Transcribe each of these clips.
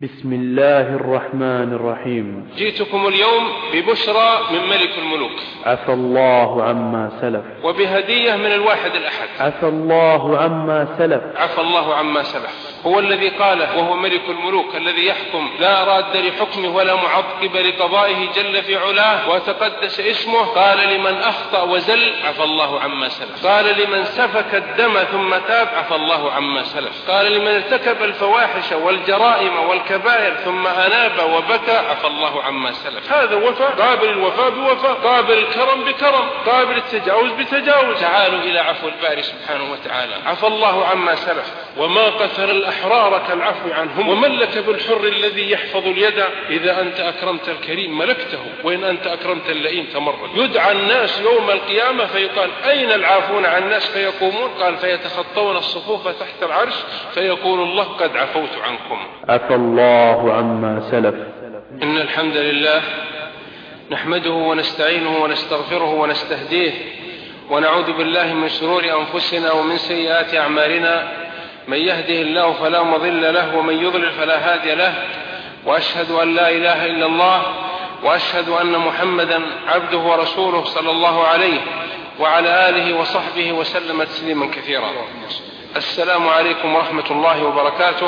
بسم الله الرحمن الرحيم. جئتكم اليوم ببشرى من ملك الملوك، عفى الله عما سلف، وبهدية من الواحد الأحد، عفى الله عما سلف، عفى الله عما سلف. هو الذي قال وهو ملك الملوك الذي يحكم لا راد لحكمه ولا معقب لقضائه جل في علاه وتقدس اسمه. قال لمن أخطأ وزل عفى الله عما سلف، قال لمن سفك الدم ثم تاب عفى الله عما سلف، قال لمن ارتكب الفواحش والجرائم والكبائر ثم أناب وبكى عفى الله عما سلف. هذا وفاء، قابل الوفاء بوفاء، قابل الكرم بكرم، قابل التجاوز بتجاوز. تعالوا إلى عفو الباري سبحانه وتعالى. عفى الله عما سلف، وما قتل الأحرار كالعفو عنهم، وملك بالحر الذي يحفظ اليد. إذا أنت أكرمت الكريم ملكته، وإن أنت أكرمت اللئيم تمرد. يدعى الناس يوم القيامة فيقال أين العافون عن الناس؟ فيقومون، قال فيتخطون الصفوف تحت العرش فيقول الله قد عفوت عنكم. عفى الله عما سلف. إن الحمد لله نحمده ونستعينه ونستغفره ونستهديه، ونعوذ بالله من شرور أنفسنا ومن سيئات أعمالنا. من يهده الله فلا مضل له، ومن يضلل فلا هادي له. وأشهد أن لا إله إلا الله، وأشهد أن محمدا عبده ورسوله صلى الله عليه وعلى آله وصحبه وسلم تسليما كثيرا. السلام عليكم ورحمة الله وبركاته.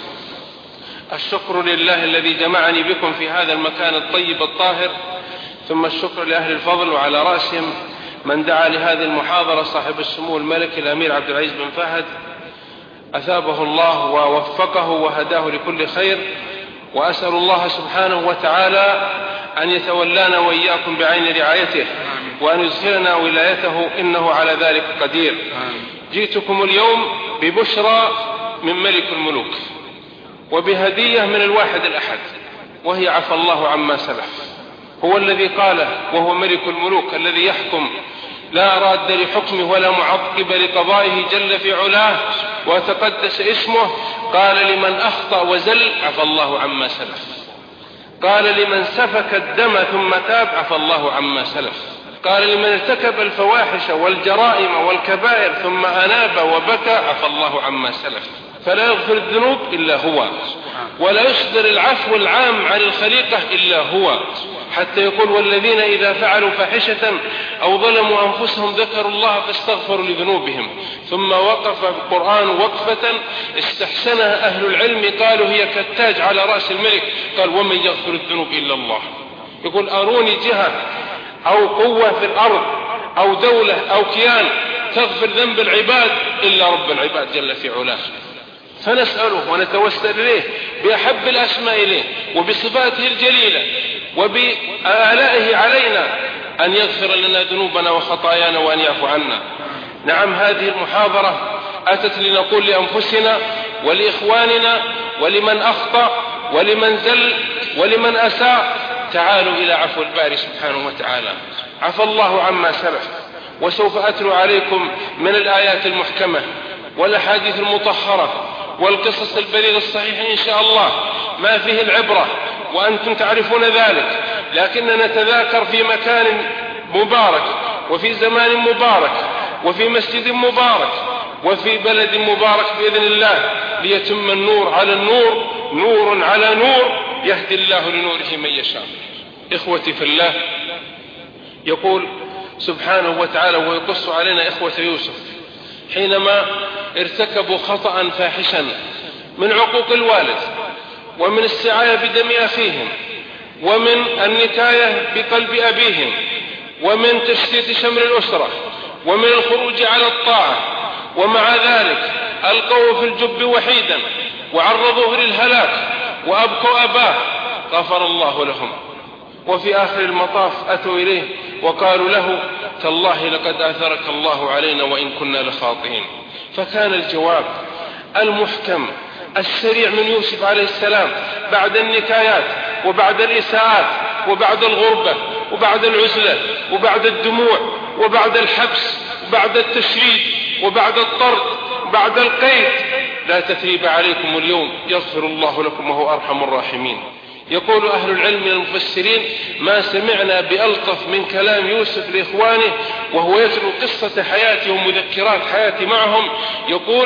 الشكر لله الذي جمعني بكم في هذا المكان الطيب الطاهر، ثم الشكر لأهل الفضل، وعلى رأسهم من دعا لهذه المحاضرة صاحب السمو الملك الأمير عبد العزيز بن فهد، أثابه الله ووفقه وهداه لكل خير. وأسأل الله سبحانه وتعالى أن يتولانا وإياكم بعين رعايته، وأن يظهرنا ولايته، إنه على ذلك قدير. جئتكم اليوم ببشرى من ملك الملوك، وبهدية من الواحد الأحد، وهي عفى الله عما سلف. هو الذي قال وهو ملك الملوك الذي يحكم لا راد لحكمه ولا معقب لقضائه جل في علاه وتقدس اسمه. قال لمن أخطأ وزل عفى الله عما سلف، قال لمن سفك الدم ثم تاب عفى الله عما سلف، قال لمن ارتكب الفواحش والجرائم والكبائر ثم أناب وبكى عفى الله عما سلف. فلا يغفر الذنوب إلا هو، ولا يصدر العفو العام عن الخليقة إلا هو. حتى يقول والذين إذا فعلوا فاحشة أو ظلموا أنفسهم ذكروا الله فاستغفروا لذنوبهم. ثم وقف القرآن وقفة استحسنها أهل العلم، قالوا هي كالتاج على رأس الملك. قال ومن يغفر الذنوب إلا الله. يقول أروني جهة أو قوة في الأرض أو دولة أو كيان تغفر ذنب العباد إلا رب العباد جل في علاه. فنسأله ونتوسل إليه بأحب الأسماء إليه وبصفاته الجليلة وبآلائه علينا أن يغفر لنا ذنوبنا وخطايانا وأن يعفو عنا. نعم، هذه المحاضرة أتت لنقول لأنفسنا ولإخواننا ولمن أخطأ ولمن زل ولمن أساء تعالوا إلى عفو الباري سبحانه وتعالى. عفى الله عما سلف. وسوف أتلو عليكم من الآيات المحكمة والأحاديث المطهرة والقصص البليغ الصحيح إن شاء الله ما فيه العبرة، وأنتم تعرفون ذلك. لكننا نتذاكر في مكان مبارك وفي زمان مبارك وفي مسجد مبارك وفي بلد مبارك بإذن الله، ليتم النور على النور، نور على نور، يهدي الله لنوره من يشاء. إخوتي في الله، يقول سبحانه وتعالى ويقص علينا إخوة يوسف حينما ارتكبوا خطأ فاحشا من عقوق الوالد، ومن السعاية بدم أخيهم، ومن النكاية بقلب أبيهم، ومن تشتيت شمل الأسرة، ومن الخروج على الطاعة. ومع ذلك ألقوا في الجب وحيدا وعرضوه للهلاك وأبكوا أباه، غفر الله لهم. وفي آخر المطاف أتوا إليه وقالوا له تالله لقد آثرك الله علينا وإن كنا لخاطئين. فكان الجواب المحكم السريع من يوسف عليه السلام بعد النكايات وبعد الإساءات وبعد الغربة وبعد العزلة وبعد الدموع وبعد الحبس وبعد التشريد وبعد الطرد وبعد القيد: لا تثريب عليكم اليوم يغفر الله لكم وهو أرحم الراحمين. يقول أهل العلم من المفسرين: ما سمعنا بألطف من كلام يوسف لإخوانه وهو يتلو قصة حياته ومذكرات حياته معهم. يقول: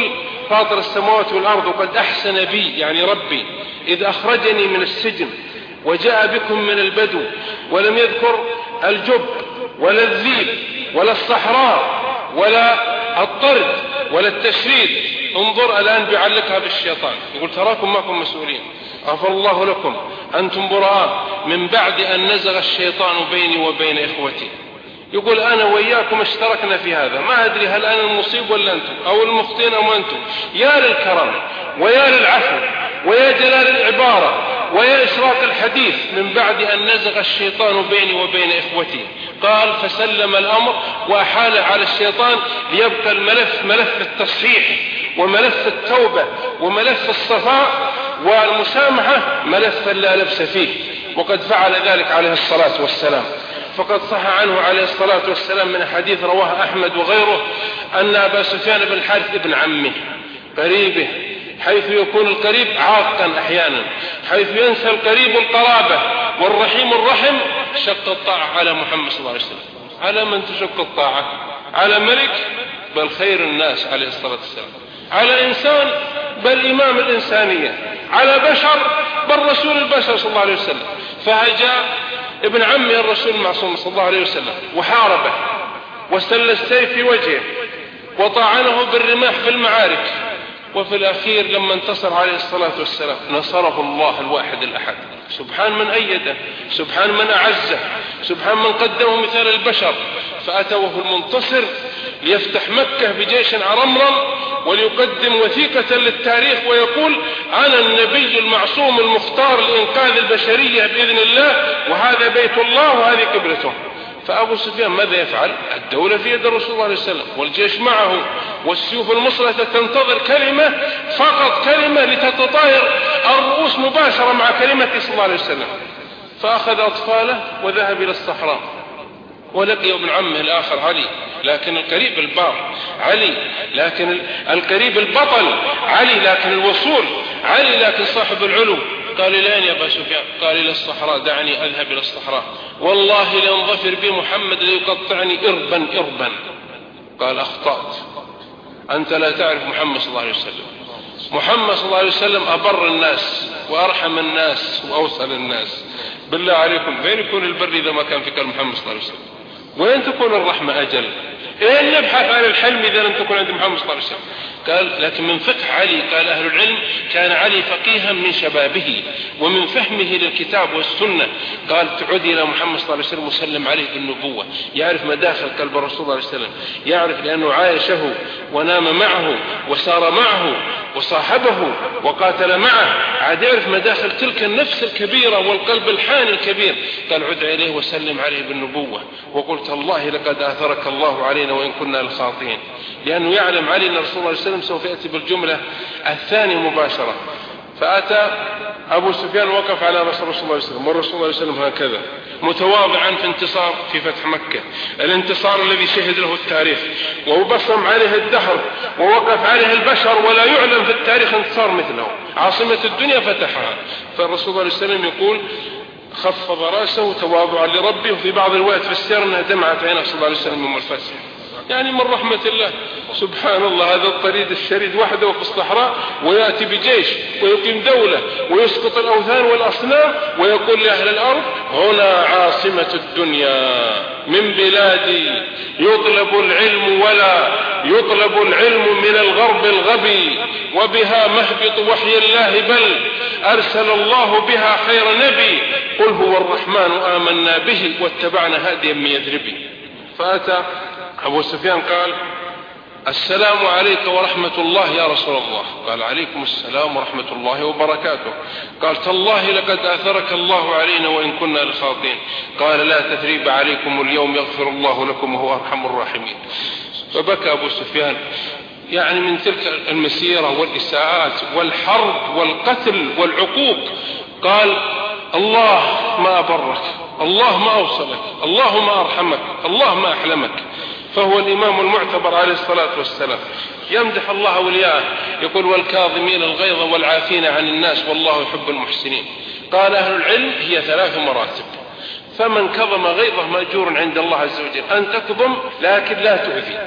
فاطر السماوات والأرض وقد أحسن بي يعني ربي إذ أخرجني من السجن وجاء بكم من البدو، ولم يذكر الجب ولا الذيب ولا الصحراء ولا الطرد ولا التشريد. انظر الآن بيعلقها بالشيطان، يقول تراكم معكم مسؤولين، غفر الله لكم أنتم براء من بعد أن نزغ الشيطان بيني وبين إخوتي. يقول أنا وإياكم اشتركنا في هذا، ما أدري هل أنا المصيب ولا أنتم أو المخطئين أو أنتم. يا للكرم ويا للعفو ويا جلال العبارة ويا إشراق الحديث من بعد أن نزغ الشيطان بيني وبين إخوتي. قال فسلم الأمر وأحاله على الشيطان ليبقى الملف ملف التصحيح وملف التوبة وملف الصفاء والمسامحة ملفا لا لبس فيه، وقد فعل ذلك عليه الصلاة والسلام. فقد صح عنه عليه الصلاة والسلام من حديث رواه أحمد وغيره أن أبا سفيان بن الحارث ابن عمه قريبه، حيث يكون القريب عاقا أحيانا، حيث ينسى القريب القرابة والرحيم الرحم، شق الطاعة على محمد صلى الله عليه وسلم. على من تشق الطاعة؟ على ملك بل خير الناس عليه الصلاة والسلام، على إنسان بل إمام الإنسانية، على بشر بل رسول البشر صلى الله عليه وسلم. فهجاء ابن عمه الرسول المعصوم صلى الله عليه وسلم وحاربه واستل السيف في وجهه وطعنه بالرماح في المعارك، وفي الأخير لما انتصر عليه الصلاة والسلام نصره الله الواحد الأحد. سبحان من أيده، سبحان من أعزه، سبحان من قدمه مثال البشر. فأتوه المنتصر ليفتح مكة بجيش عرمرم وليقدم وثيقة للتاريخ ويقول أنا النبي المعصوم المختار لإنقاذ البشرية بإذن الله، وهذا بيت الله وهذه قبلته. فأبو سفيان ماذا يفعل؟ الدولة في يد الرسول صلى الله عليه وسلم والجيش معه والسيوف المصلة تنتظر كلمة، فقط كلمة لتتطاير الرؤوس مباشرة مع كلمة صلى الله عليه وسلم. فأخذ أطفاله وذهب إلى الصحراء ولقي ابن عمه الآخر علي، لكن القريب البار علي، لكن القريب البطل علي، لكن الوصول علي، لكن صاحب العلو. قال لين يا أبا سفيان؟ قال إلى الصحراء، دعني أذهب إلى الصحراء، والله لأن ظفر بي محمد ليقطعني إربا إربا. قال أخطأت، أنت لا تعرف محمد صلى الله عليه وسلم. محمد صلى الله عليه وسلم أبر الناس وأرحم الناس وأوصل الناس. بالله عليكم فين يكون البر إذا ما كان في كلام محمد صلى الله عليه وسلم؟ وين تكون الرحمة أجل؟ إيه نبحث عن الحلم إذا لم تكن عند محمد صلى الله عليه وسلم؟ قال لكن من فقه علي، قال أهل العلم كان علي فقيها من شبابه ومن فهمه للكتاب والسنة. قال تعود إلى محمد صلى الله عليه وسلم وسلم عليه بالنبوة، يعرف مداخل قلب الرسول صلى الله عليه وسلم، يعرف لأنه عايشه ونام معه وسار معه وصاحبه وقاتل معه، عاد يعرف مداخل تلك النفس الكبيرة والقلب الحاني الكبير. قال عد إليه وسلم عليه بالنبوة، وقلت الله لقد آثرك الله علينا وإن كنا لخاطئين، لأنه يعلم علي أن الرسول صلى الله عليه وسلم سوف يأتي بالجملة الثانية مباشرة. فأتى أبو سفيان وقف على رسول الله صلى الله عليه وسلم، والرسول صلى الله عليه وسلم هكذا متواضعا في انتصار في فتح مكة، الانتصار الذي شهد له التاريخ وبصم عليه الدهر ووقف عليه البشر ولا يعلم في التاريخ انتصار مثله، عاصمة الدنيا فتحها. فالرسول صلى الله عليه وسلم يقول خفض رأسه تواضعا لربه، وفي بعض الروايات في السير أنها دمعت عينه صلى الله عليه وسلم يوم الفتح. يعني من رحمة الله سبحان الله، هذا الطريد الشريد وحده في الصحراء ويأتي بجيش ويقيم دولة ويسقط الأوثان والأصنام ويقول لأهل الأرض هنا عاصمة الدنيا من بلادي، يطلب العلم ولا يطلب العلم من الغرب الغبي، وبها مهبط وحي الله، بل أرسل الله بها خير نبي، قل هو الرحمن آمنا به واتبعنا هاديا من يثرب. فأتى أبو سفيان قال السلام عليك ورحمة الله يا رسول الله. قال عليكم السلام ورحمة الله وبركاته. قال تالله لقد آثرك الله علينا وإن كنا لخاطئين. قال لا تثريب عليكم اليوم يغفر الله لكم وهو أرحم الراحمين. فبكى أبو سفيان، يعني من تلك المسيرة والإساءات والحرب والقتل والعقوق. قال الله ما أبرك، الله ما أوصلك، الله ما أرحمك، الله ما أحلمك. فهو الإمام المعتبر عليه الصلاة والسلام، يمدح الله أولياءه، يقول والكاظمين الغيظ والعافين عن الناس والله يحب المحسنين. قال أهل العلم هي 3 مراتب، فمن كظم غيظه مأجور عند الله عز وجل، أن تكظم لكن لا تؤذي،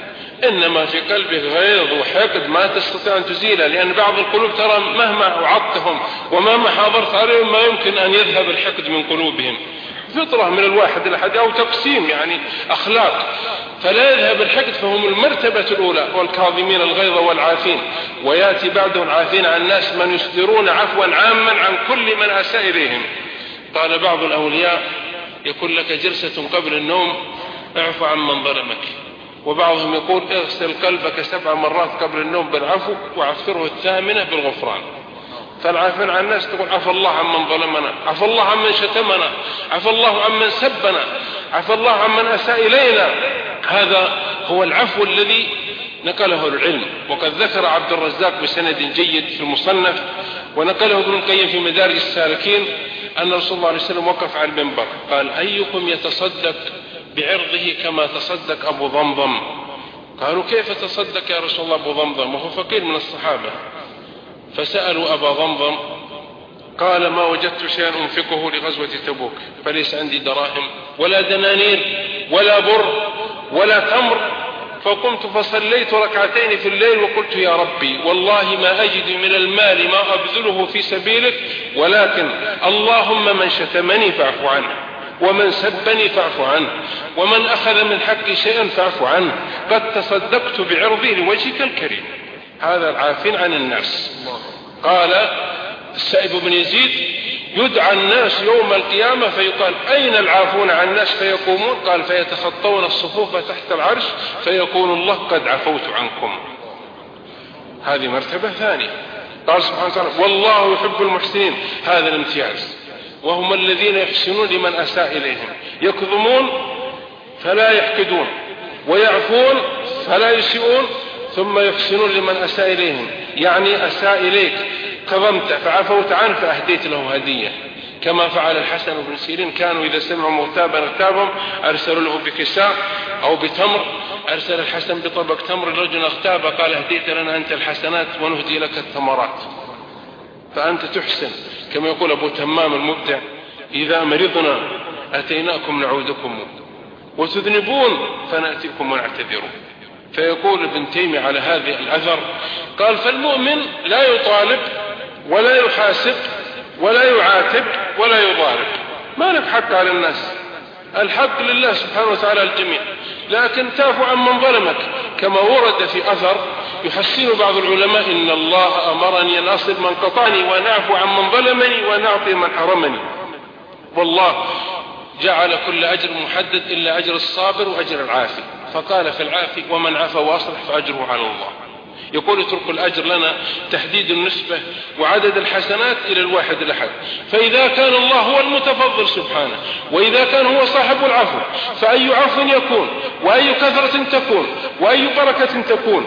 إنما في قلبه غيظ وحقد ما تستطيع أن تزيله، لأن بعض القلوب ترى مهما وعظتهم ومهما حاضرت عليهم ما يمكن أن يذهب الحقد من قلوبهم. فطرة من الواحد الأحد أو تقسيم يعني أخلاق، فلا يذهب الحقد، فهم المرتبة الأولى والكاظمين الغيظ والعافين، ويأتي بعدهم عافين عن الناس من يصدرون عفوا عاما عن كل من أساء إليهم. قال بعض الأولياء يكون لك جلسة قبل النوم اعف عن من ظلمك، وبعضهم يقول اغسل قلبك 7 مرات قبل النوم بالعفو وعفره 8 بالغفران. فالعافين عن الناس تقول عفى الله عمن ظلمنا، عفى الله عمن شتمنا، عفى الله عمن سبنا، عفى الله عمن أساء إلينا. هذا هو العفو الذي نقله العلم. وقد ذكر عبد الرزاق بسند جيد في المصنف، ونقله ابن القيم في مدارج السالكين، أن رسول الله عليه وسلم وقف على المنبر قال أيكم يتصدق بعرضه كما تصدق أبو ضمضم؟ قالوا كيف تصدق يا رسول الله أبو ضمضم وهو فقير من الصحابة؟ فسألوا أبا ضمضم قال ما وجدت شيئا أنفقه لغزوة تبوك، فليس عندي دراهم ولا دنانير ولا بر ولا تمر، فقمت فصليت ركعتين في الليل وقلت يا ربي والله ما أجد من المال ما أبذله في سبيلك، ولكن اللهم من شتمني فاعف عنه، ومن سبني فاعف عنه، ومن أخذ من حقي شيئا فاعف عنه، قد تصدقت بعرضي لوجهك الكريم. هذا العافين عن الناس. قال السائب بن يزيد يدعى الناس يوم القيامة فيقال أين العافون عن الناس؟ فيقومون قال فيتخطون الصفوف تحت العرش فيقول الله قد عفوت عنكم. هذه مرتبة ثانية. قال سبحانه وتعالى والله يحب المحسنين، هذا الامتياز، وهم الذين يحسنون لمن أساء إليهم، يكظمون فلا يحقدون، ويعفون فلا يسيئون، ثم يحسنون لمن أساء إليهم، يعني أساء إليك كظمت فعفوت عنه فأهديت له هدية، كما فعل الحسن بن سيرين، كانوا إذا سمعوا مغتابا اغتابهم أرسلوا له بكساء أو بتمر، أرسل الحسن بطبق تمر لرجل اغتاب قال اهديت لنا أنت الحسنات ونهدي لك الثمرات، فأنت تحسن. كما يقول أبو تمام المبدع إذا مرضنا أتيناكم نعودكم وتذنبون فنأتيكم ونعتذرون. فيقول ابن تيمية على هذه الأثر قال فالمؤمن لا يطالب ولا يحاسب ولا يعاتب ولا يضارب، ما لك حق على الناس، الحق لله سبحانه وتعالى الجميع، لكن تعفو عن من ظلمك. كما ورد في أثر يحسن بعض العلماء إن الله أمرني أن أصل من قطعني وأن أعفو عن من ظلمني وأن أعطي من حرمني، والله جعل كل أجر محدد إلا أجر الصابر وأجر العافي، فقال في العافي ومن عفا وأصلح فأجره على الله. يقول اترك الأجر لنا تحديد النسبة وعدد الحسنات إلى الواحد الأحد، فإذا كان الله هو المتفضل سبحانه، وإذا كان هو صاحب العفو، فأي عفو يكون وأي كثرة تكون وأي بركة تكون.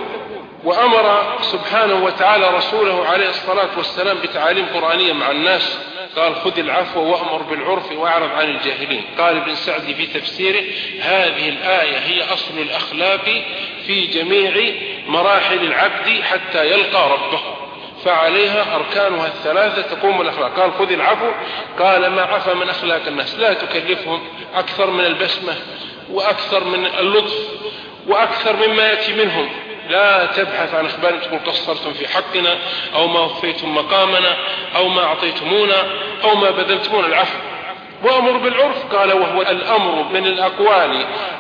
وأمر سبحانه وتعالى رسوله عليه الصلاة والسلام بتعاليم قرآنية مع الناس، قال خذ العفو وأمر بالعرف وأعرض عن الجاهلين. قال ابن سعدي في تفسيره هذه الآية هي أصل الأخلاق في جميع مراحل العبد حتى يلقى ربه، فعليها أركانها الثلاثة تقوم الأخلاق. قال خذ العفو، قال ما عفى من أخلاق الناس، لا تكلفهم أكثر من البسمة وأكثر من اللطف وأكثر مما يأتي منهم، لا تبحث عن أخبار تقول قصرتم في حقنا أو ما وفيتم مقامنا أو ما أعطيتمونا أو ما بذلتمونا. العفو وأمر بالعرف، قال وهو الأمر من الأقوال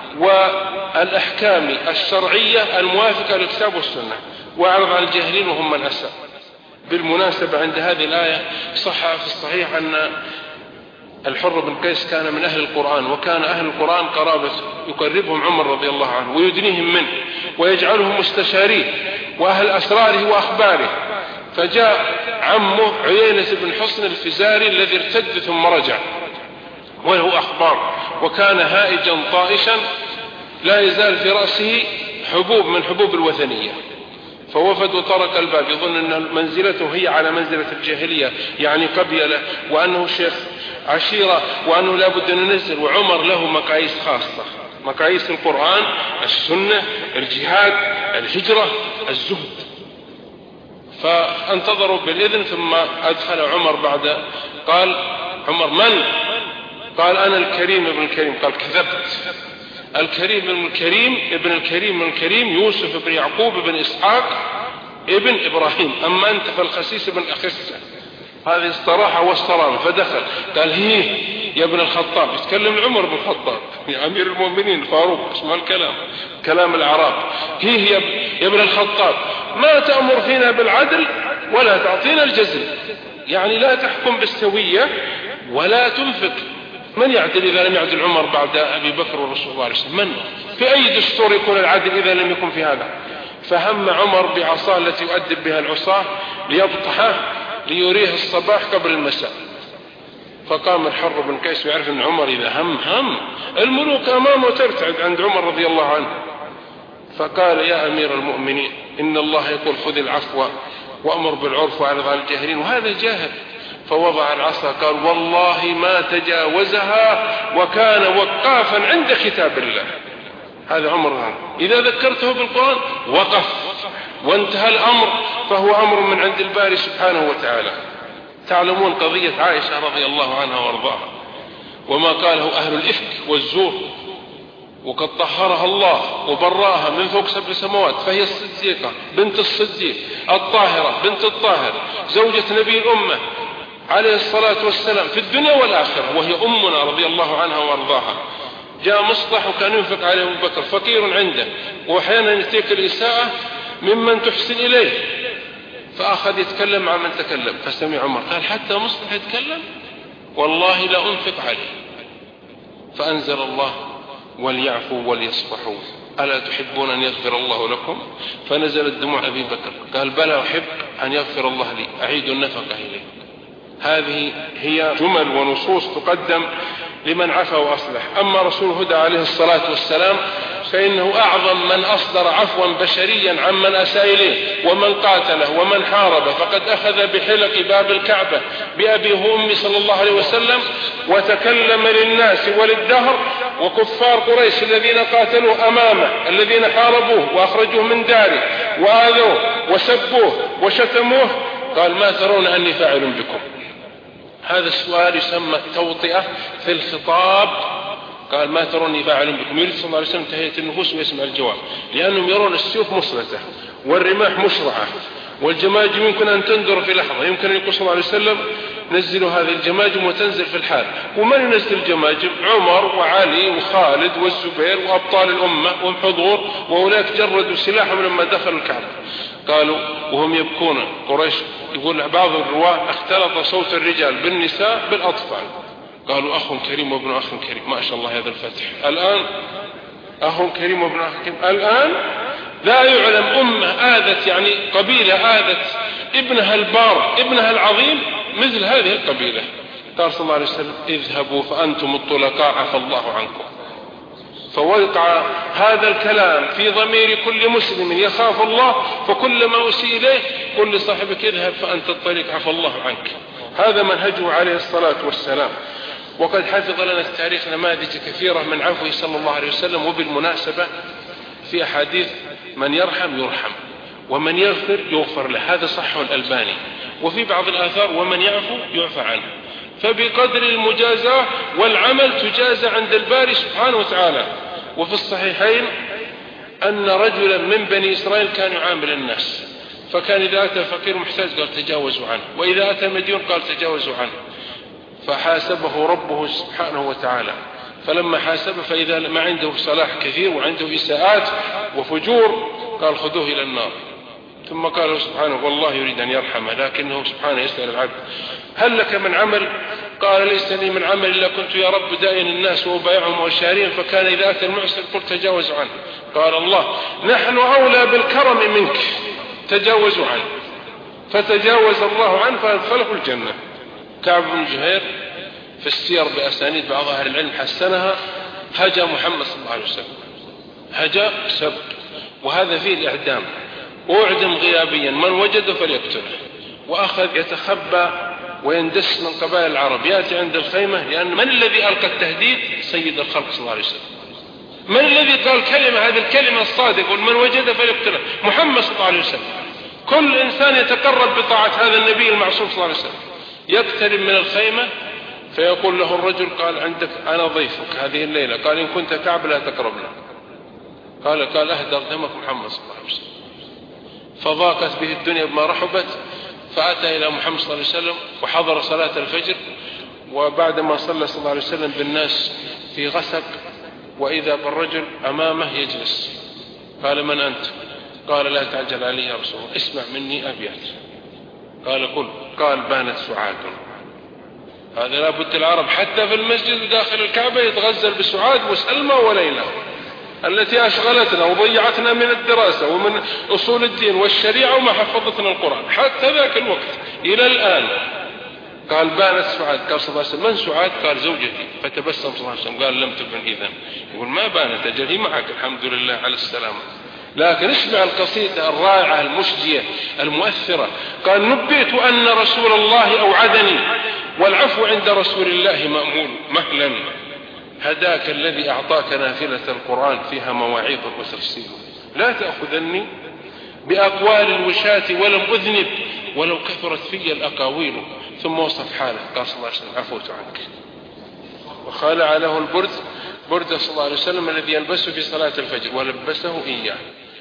والأحكام الشرعية الموافقة للكتاب والسنة، وأعرض عن الجاهلين وهم من أساء. بالمناسبة عند هذه الآية صح في الصحيح أن الحر بن قيس كان من أهل القرآن، وكان أهل القرآن قرابة يقربهم عمر رضي الله عنه ويدنيهم منه ويجعلهم مستشاريه وأهل أسراره وأخباره. فجاء عمه عيينة بن حصن الفزاري الذي ارتد ثم رجع وله أخبار، وكان هائجا طائشا لا يزال في رأسه حبوب من حبوب الوثنية، فوفد وطرق الباب يظن أن منزلته هي على منزلة الجاهلية، يعني قبيلة، وأنه شيخ عشيرة، وأنه لا بد أن ننزل. وعمر له مقاييس خاصة، مقاييس القرآن، السنة، الجهاد، الهجرة، الزهد. فانتظروا بالإذن ثم أدخل عمر بعد. قال عمر من؟ قال أنا الكريم ابن الكريم. قال كذبت، الكريم بن الكريم ابن الكريم بن الكريم يوسف بن يعقوب بن إسحاق ابن إبراهيم، أما أنت فالخسيس بن أخسة. هذه الصراحة والصرامة. فدخل قال هي يا ابن الخطاب، يتكلم عمر بن الخطاب يا أمير المؤمنين فاروق، اسمع الكلام، كلام الأعراب. هي يا ابن الخطاب ما تأمر فينا بالعدل ولا تعطينا الجزل، يعني لا تحكم بالسوية ولا تنفق. من يعدل إذا لم يعدل عمر بعد أبي بكر والرسول صلى الله عليه وسلم؟ من؟ في أي دستور يكون العدل إذا لم يكن في هذا؟ فهم عمر بعصاه التي يؤدب بها العصاة ليبطحه ليريه الصباح قبل المساء. فقام الحر بن قيس ويعرف أن عمر إذا هم الملوك أمامه ترتعد عند عمر رضي الله عنه. فقال يا أمير المؤمنين إن الله يقول خذ العفو وأمر بالعرف وأعرض عن الجاهلين، وهذا جاهل. فوضع العصا قال والله ما تجاوزها وكان وقافا عند كتاب الله. هذا عمر إذا ذكرته بالقرآن وقف وانتهى الأمر، فهو أمر من عند الباري سبحانه وتعالى. تعلمون قضية عائشة رضي الله عنها وارضاها وما قاله أهل الإفك والزور، وقد طهرها الله وبراها من فوق 7 سماوات، فهي الصديقة بنت الصديق الطاهرة بنت الطاهر زوجة نبي الأمة عليه الصلاة والسلام في الدنيا والآخرة، وهي أمنا رضي الله عنها وارضاها. جاء مصطح وكان ينفق عليه أبو بكر فقير عنده، وأحيانا يأتيك الإساءة ممن تحسن إليه، فأخذ يتكلم مع من تكلم. فسمع عمر قال حتى مصطح يتكلم والله لا أنفق عليه. فأنزل الله وليعفوا وليصفحوا ألا تحبون أن يغفر الله لكم؟ فنزلت دموع أبي بكر قال بلى أحب أن يغفر الله لي، أعيد النفقة إليه. هذه هي جمل ونصوص تقدم لمن عفا وأصلح. أما رسول الهدى عليه الصلاة والسلام فإنه أعظم من أصدر عفوا بشريا عمن أساء إليه ومن قاتله ومن حارب، فقد أخذ بحلق باب الكعبة بأبي وأمي صلى الله عليه وسلم وتكلم للناس وللدهر وكفار قريش الذين قاتلوه أمامه الذين حاربوه وأخرجوه من داره وآذوه وسبوه وشتموه، قال ما ترون أني فاعل بكم؟ هذا السؤال يسمى توطئة في الخطاب. قال ما تروني فاعل بكم؟ يريد صلى الله عليه وسلم تهيئة النفوس ويسمع الجواب، لأنهم يرون السيوف مصلته والرماح مشرعة والجماجم يمكن أن تندر في لحظة. يمكن أن يقول صلى الله عليه وسلم نزلوا هذه الجماجم وتنزل في الحال. ومن ينزل الجماجم؟ عمر وعلي وخالد والزبير وأبطال الأمة وهم حضور، وأولئك جردوا سلاحهم لما دخلوا الكعبة. قالوا وهم يبكون قريش، يقول بعض الرواة اختلط صوت الرجال بالنساء بالأطفال. قالوا أخ كريم وابن أخ كريم، ما شاء الله هذا الفتح. الآن أخ كريم وابن أخ كريم، الآن لا يعلم أمة آذت يعني قبيلة آذت ابنها البار ابنها العظيم مثل هذه القبيلة. قال صلى الله عليه وسلم اذهبوا فأنتم الطلقاء عفى الله عنكم. فوقع هذا الكلام في ضمير كل مسلم يخاف الله، فكلما أسيء إليه قل لصاحبك اذهب فأنت الطريق عفى الله عنك. هذا منهجه عليه الصلاة والسلام. وقد حفظ لنا التاريخ نماذج كثيرة من عفوه صلى الله عليه وسلم. وبالمناسبة في أحاديث من يرحم يرحم ومن يغفر يغفر له، هذا صحه الألباني. وفي بعض الآثار ومن يعفو يعفى عنه. فبقدر المجازاة والعمل تجازى عند الباري سبحانه وتعالى. وفي الصحيحين أن رجلا من بني إسرائيل كان يعامل الناس، فكان إذا أتى فقير محتاج قال تجاوزوا عنه، وإذا أتى مديون قال تجاوزوا عنه. فحاسبه ربه سبحانه وتعالى، فلما حاسبه فإذا ما عنده صلاح كثير وعنده إساءات وفجور قال خذوه إلى النار. ثم قال سبحانه والله يريد أن يرحمه، لكنه سبحانه يسأل العبد هل لك من عمل؟ قال ليس لي من عمل إلا كنت يا رب دائن الناس وبايعهم وشاريهم، فكان إذا أتى المعسر قلت تجاوزوا عنه. قال الله نحن أولى بالكرم منك تجاوزوا عنه، فتجاوز الله عنه فأدخله الجنة. كعب بن جهير في السير بأسانيد بعض أهل العلم حسنها هجا محمد صلى الله عليه وسلم، هجا سب، وهذا فيه الإعدام، أعدم غيابيا من وجده فليقتله. وأخذ يتخبى ويندس من قبائل العرب، يأتي عند الخيمة، لأن من الذي ألقى التهديد؟ سيد الخلق صلى الله عليه وسلم. من الذي قال كلمة هذه الكلمة الصادق ومن وجده فليقتله؟ محمد صلى الله عليه وسلم. كل إنسان يتقرب بطاعة هذا النبي المعصوم صلى الله عليه وسلم. يقترب من الخيمة فيقول له الرجل قال عندك أنا ضيفك هذه الليلة، قال إن كنت كعب لا تقربنا، قال أهدر دمك محمد صلى الله عليه وسلم. فضاقت به الدنيا بما رحبت، فأتى إلى محمد صلى الله عليه وسلم وحضر صلاة الفجر، وبعدما صلى صلى الله عليه وسلم بالناس في غسق وإذا بالرجل أمامه يجلس. قال من أنت؟ قال لا تعجل علي يا رسول الله، اسمع مني أبيات. قال قل. قال بانت سعاد. هذا لابد العرب حتى في المسجد داخل الكعبة يتغزل بسعاد وسلمى وليلى التي أشغلتنا وضيعتنا من الدراسة ومن أصول الدين والشريعة وما حفظتنا القرآن حتى ذاك الوقت إلى الآن. قال بانت سعاد. قال صلى الله عليه وسلم من سعاد؟ قال زوجتي. فتبسم صلى الله عليه وسلم قال لم تبن إذن. يقول ما بانت أجل معك الحمد لله على السلامة. لكن اسمع القصيدة الرائعة المشجية المؤثرة. قال نبئت أن رسول الله أوعدني والعفو عند رسول الله مأمول مهلا هداك الذي أعطاك نافلة القرآن فيها مواعيظ وتفسير لا تأخذني بأقوال الوشاة ولم أذنب ولو كثرت في الأقاويل. ثم وصف حاله قال صلى الله عليه وسلم عفوت عنك. وخالع له البرد برد صلى الله عليه وسلم الذي يلبسه في صلاة الفجر ولبسه إياه.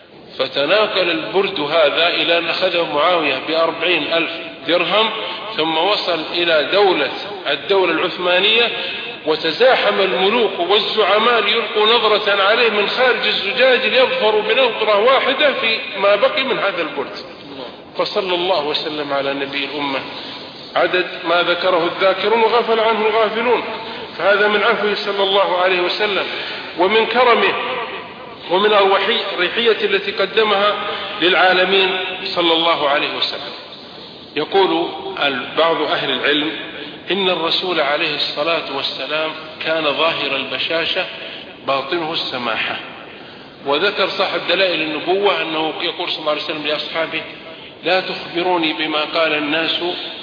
فتناقل البرد هذا إلى أن أخذه معاوية ب40,000 درهم، ثم وصل إلى الدولة العثمانية، وتزاحم الملوك والزعماء ليلقوا نظرة عليه من خارج الزجاج ليظفروا بنظرة واحدة في ما بقي من هذا البرد. فصلى الله وسلم على نبي الأمة عدد ما ذكره الذاكرون وغفل عنه الغافلون. فهذا من عفوه صلى الله عليه وسلم ومن كرمه ومن الريحية التي قدمها للعالمين صلى الله عليه وسلم. يقول بعض أهل العلم إن الرسول عليه الصلاة والسلام كان ظاهر البشاشة باطنه السماحة. وذكر صاحب دلائل النبوة أنه يقول صلى الله عليه وسلم لأصحابه لا تخبروني بما قال الناس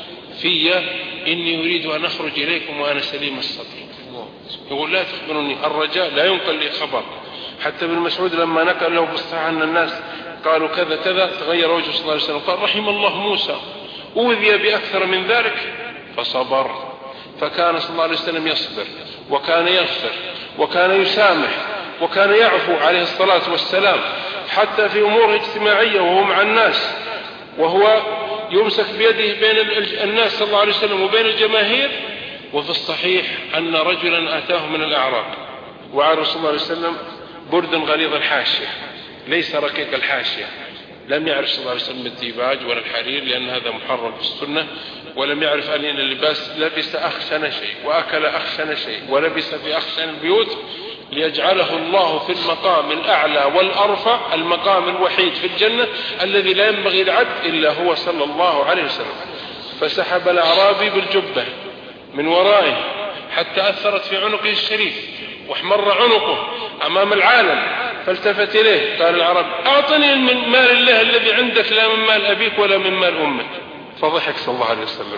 في إني أريد أن أخرج إليكم وأنا سليم الصدر. يقول لا تخبروني، الرجاء لا ينقل لي خبر. حتى ابن مسعود لما نقل له بالصحيح أن الناس قالوا كذا كذا تغير وجه صلى الله عليه وسلم قال رحم الله موسى أوذي بأكثر من ذلك فصبر. فكان صلى الله عليه وسلم يصبر وكان يغفر وكان يسامح وكان يعفو عليه الصلاة والسلام حتى في أمور اجتماعية وهو مع الناس، وهو يمسك بيده بين الناس صلى الله عليه وسلم وبين الجماهير. وفي الصحيح أن رجلا أتاه من الأعراب وعلى صلى الله عليه وسلم برد غليظ الحاشية ليس رقيق الحاشية، لم يعرف صلى الله عليه وسلم الديباج ولا الحرير لأن هذا محرم في السنة، ولم يعرف أن اللباس لبس أخشن شيء وأكل أخشن شيء ولبس في أخشن البيوت ليجعله الله في المقام الأعلى والأرفع، المقام الوحيد في الجنة الذي لا ينبغي العبد إلا هو صلى الله عليه وسلم. فسحب الأعرابي بالجبة من ورائه حتى أثرت في عنقه الشريف واحمر عنقه أمام العالم، فالتفت إليه قال العرب أعطني من مال الله الذي عندك لا من مال أبيك ولا من مال أمك. فضحك صلى الله عليه وسلم.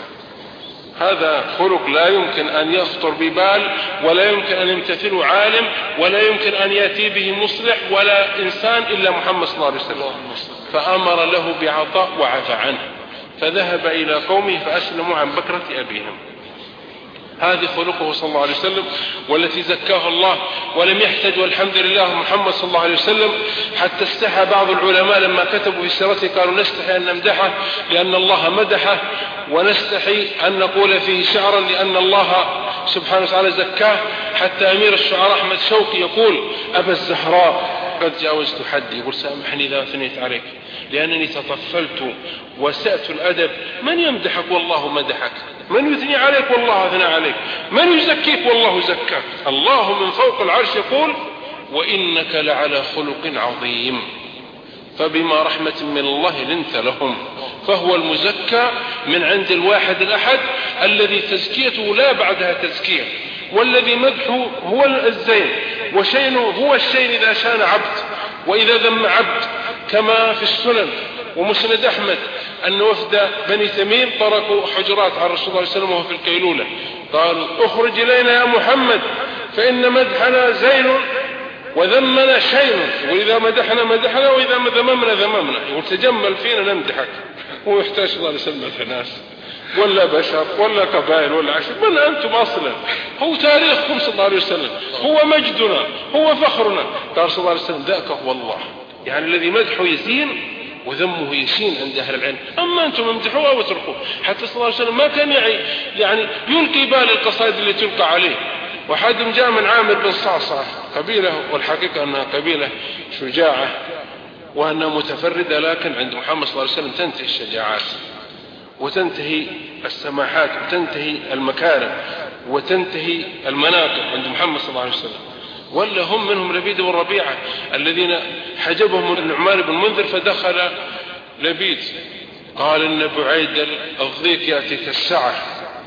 هذا خلق لا يمكن أن يخطر ببال ولا يمكن أن يمتثله عالم ولا يمكن أن يأتي به مصلح ولا إنسان إلا محمد صلى الله عليه وسلم. فأمر له بعطاء وعفى عنه، فذهب إلى قومه فأسلموا عن بكرة أبيهم. هذه خلقه صلى الله عليه وسلم والتي زكاه الله ولم يحتج والحمد لله محمد صلى الله عليه وسلم. حتى استحى بعض العلماء لما كتبوا في سيرته قالوا نستحي أن نمدحه لأن الله مدحه، ونستحي أن نقول فيه شعرا لأن الله سبحانه وتعالى زكاه. حتى أمير الشعراء أحمد شوقي يقول أبا الزهراء قد جاوزت حدي، يقول سامحني إذا أثنيت عليك لأنني تطفلت وسأت الأدب. من يمدحك والله مدحك، من يثني عليك والله أثنى عليك، من يزكيك والله زكاك. الله من فوق العرش يقول وإنك لعلى خلق عظيم. فبما رحمة من الله لنت لهم، فهو المزكى من عند الواحد الأحد الذي تزكيته لا بعدها تزكية، والذي مدحه هو الزين وشين هو الشين إذا شان عبد وإذا ذم عبد. كما في السنن ومسند أحمد أن وفد بني تميم تركوا حجرات على الرسول صلى الله عليه وسلم وهو في الكيلولة، قالوا اخرج إلينا يا محمد فإن مدحنا زين وذمنا شين، وإذا مدحنا مدحنا وإذا ذممنا ذممنا. يقول تجمل فينا نمدحك. هو يحتاج صلى الله عليه وسلم في ناس ولا بشر ولا قبائل ولا عشر، من أنتم أصلا؟ هو تاريخكم صلى الله عليه وسلم، هو مجدنا، هو فخرنا. قال صلى الله عليه وسلم ذاك هو الله، يعني الذي مدحه يزين وذمه يشين عند أهل العلم. أما أنتم امدحوه أو اتركوه. حتى صلى الله عليه وسلم ما كان يعني يلقي بال القصائد اللي تلقى عليه. وحد جاء من عامر بن صعصع، قبيلة والحقيقة أنها قبيلة شجاعة وأنها متفردة، لكن عند محمد صلى الله عليه وسلم تنتهي الشجاعات وتنتهي السماحات وتنتهي المكارم وتنتهي المناقب عند محمد صلى الله عليه وسلم. ولا هم منهم لبيد والربيعة الذين حجبهم النعمان بن منذر فدخل لبيد، قال إن بعيد الضيق يأتيك السعة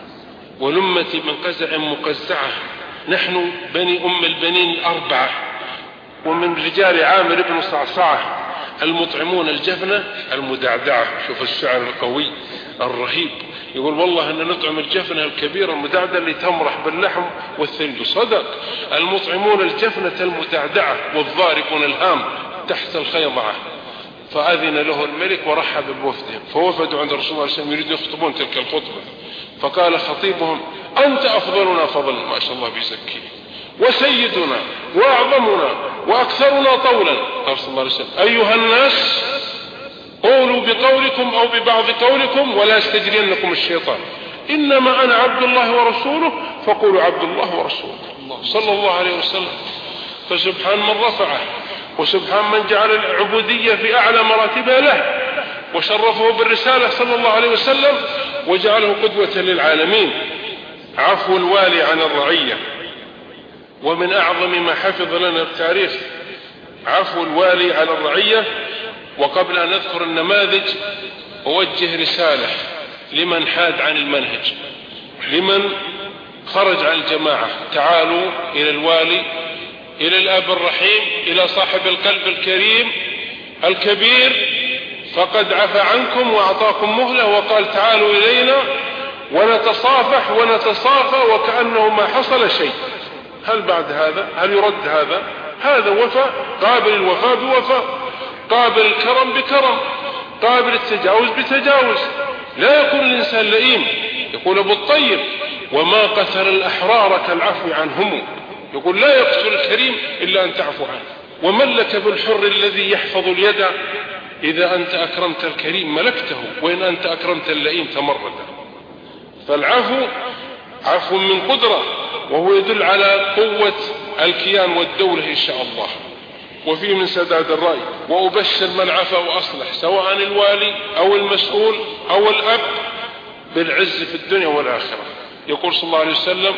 ولمتي من قزع مقزعة، نحن بني أم البنين الأربعة ومن رجال عامر بن صعصعة المطعمون الجفنة المدعدعة. شوف الشعر القوي الرهيب، يقول والله أن نطعم الجفنة الكبيرة المدعدة اللي تمرح باللحم والثلج. صدق، المطعمون الجفنة المدعدعة والضاربون الهام تحت الخيضعة. فأذن له الملك ورحب بوفدهم، فوفدوا عند رسول الله صلى الله عليه وسلم يريدون يخطبون تلك الخطبة. فقال خطيبهم أنت أفضلنا فضلا، ما شاء الله بيزكيه، وسيدنا وأعظمنا وأكثرنا طولا. قال صلى الله عليه وسلم أيها الناس قولوا بقولكم أو ببعض قولكم ولا يستجرينكم الشيطان، إنما أنا عبد الله ورسوله فقولوا عبد الله ورسوله. صلى الله عليه وسلم. فسبحان من رفعه، وسبحان من جعل العبودية في أعلى مراتبها له، وشرفه بالرسالة صلى الله عليه وسلم، وجعله قدوة للعالمين. عفو الوالي عن الرعية، ومن أعظم ما حفظ لنا التاريخ عفو الوالي على الرعية. وقبل أن أذكر النماذج أوجه رسالة لمن حاد عن المنهج، لمن خرج عن الجماعة. تعالوا إلى الوالي، إلى الأب الرحيم، إلى صاحب القلب الكريم الكبير، فقد عفى عنكم وأعطاكم مهلة وقال تعالوا إلينا ونتصافح ونتصافى وكأنه ما حصل شيء. هل بعد هذا؟ هل يرد هذا؟ هذا وفاء، قابل الوفاء بوفاء، قابل الكرم بكرم، قابل التجاوز بتجاوز. لا يكون الإنسان لئيم. يقول أبو الطيب وما قتل الأحرار كالعفو عنهم، يقول لا يقتل الكريم إلا أن تعفو عنه. ومن لك بالحر الذي يحفظ اليد، إذا أنت أكرمت الكريم ملكته، وإن أنت أكرمت اللئيم تمرد. فالعفو عفو من قدرة، وهو يدل على قوة الكيان والدولة إن شاء الله، وفيه من سداد الرأي. وأبشر من عفا وأصلح، سواء الوالي أو المسؤول أو الأب، بالعز في الدنيا والآخرة. يقول صلى الله عليه وسلم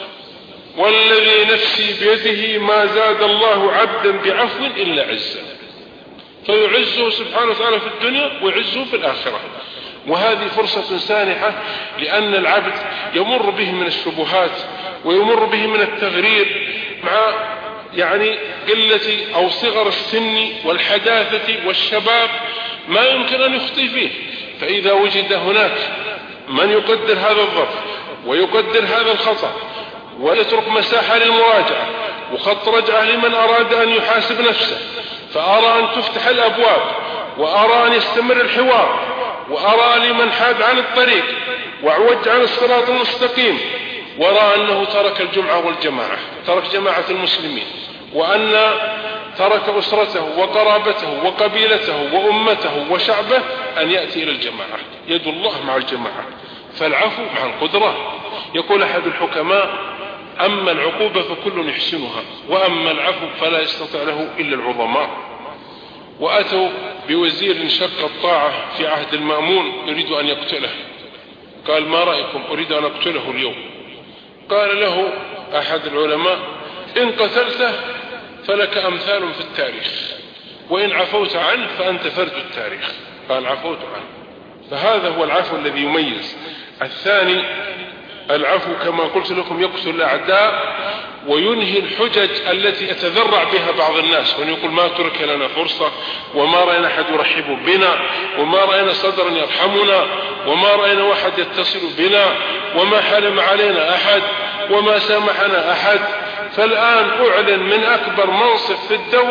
والذي نفسي بيده ما زاد الله عبدا بعفو إلا عزا، فيعزه سبحانه وتعالى في الدنيا ويعزه في الآخرة. وهذه فرصة سانحة، لأن العبد يمر به من الشبهات ويمر به من التغرير مع يعني قلة أو صغر السن والحداثة والشباب ما يمكن أن يخطئ فيه. فإذا وجد هناك من يقدر هذا الظرف ويقدر هذا الخطأ ويترك مساحة للمراجعة وخط رجعة لمن أراد أن يحاسب نفسه، فأرى أن تفتح الأبواب، وأرى أن يستمر الحوار، وأرى لمن حاد عن الطريق وعوج عن الصراط المستقيم، ورى أنه ترك الجمعة والجماعة، ترك جماعة المسلمين، وأن ترك أسرته وقرابته وقبيلته وأمته وشعبه، أن يأتي إلى الجماعة. يد الله مع الجماعة. فالعفو مع القدرة. يقول أحد الحكماء أما العقوبة فكل يحسنها، وأما العفو فلا يستطيع له إلا العظماء. وأتوا بوزير شق الطاعة في عهد المأمون يريد أن يقتله. قال ما رأيكم؟ أريد أن أقتله اليوم. قال له أحد العلماء إن قتلته فلك أمثال في التاريخ، وإن عفوت عنه فأنت فرد التاريخ. قال عفوت عنه. فهذا هو العفو الذي يميز. الثاني العفو كما قلت لكم يقتل الأعداء وينهي الحجج التي يتذرع بها بعض الناس، ونقول ما ترك لنا فرصة، وما رأينا أحد يرحب بنا، وما رأينا صدرا يرحمنا، وما رأينا واحد يتصل بنا، وما حلم علينا أحد، وما سامحنا أحد. فالآن أعلن من أكبر منصب في الدولة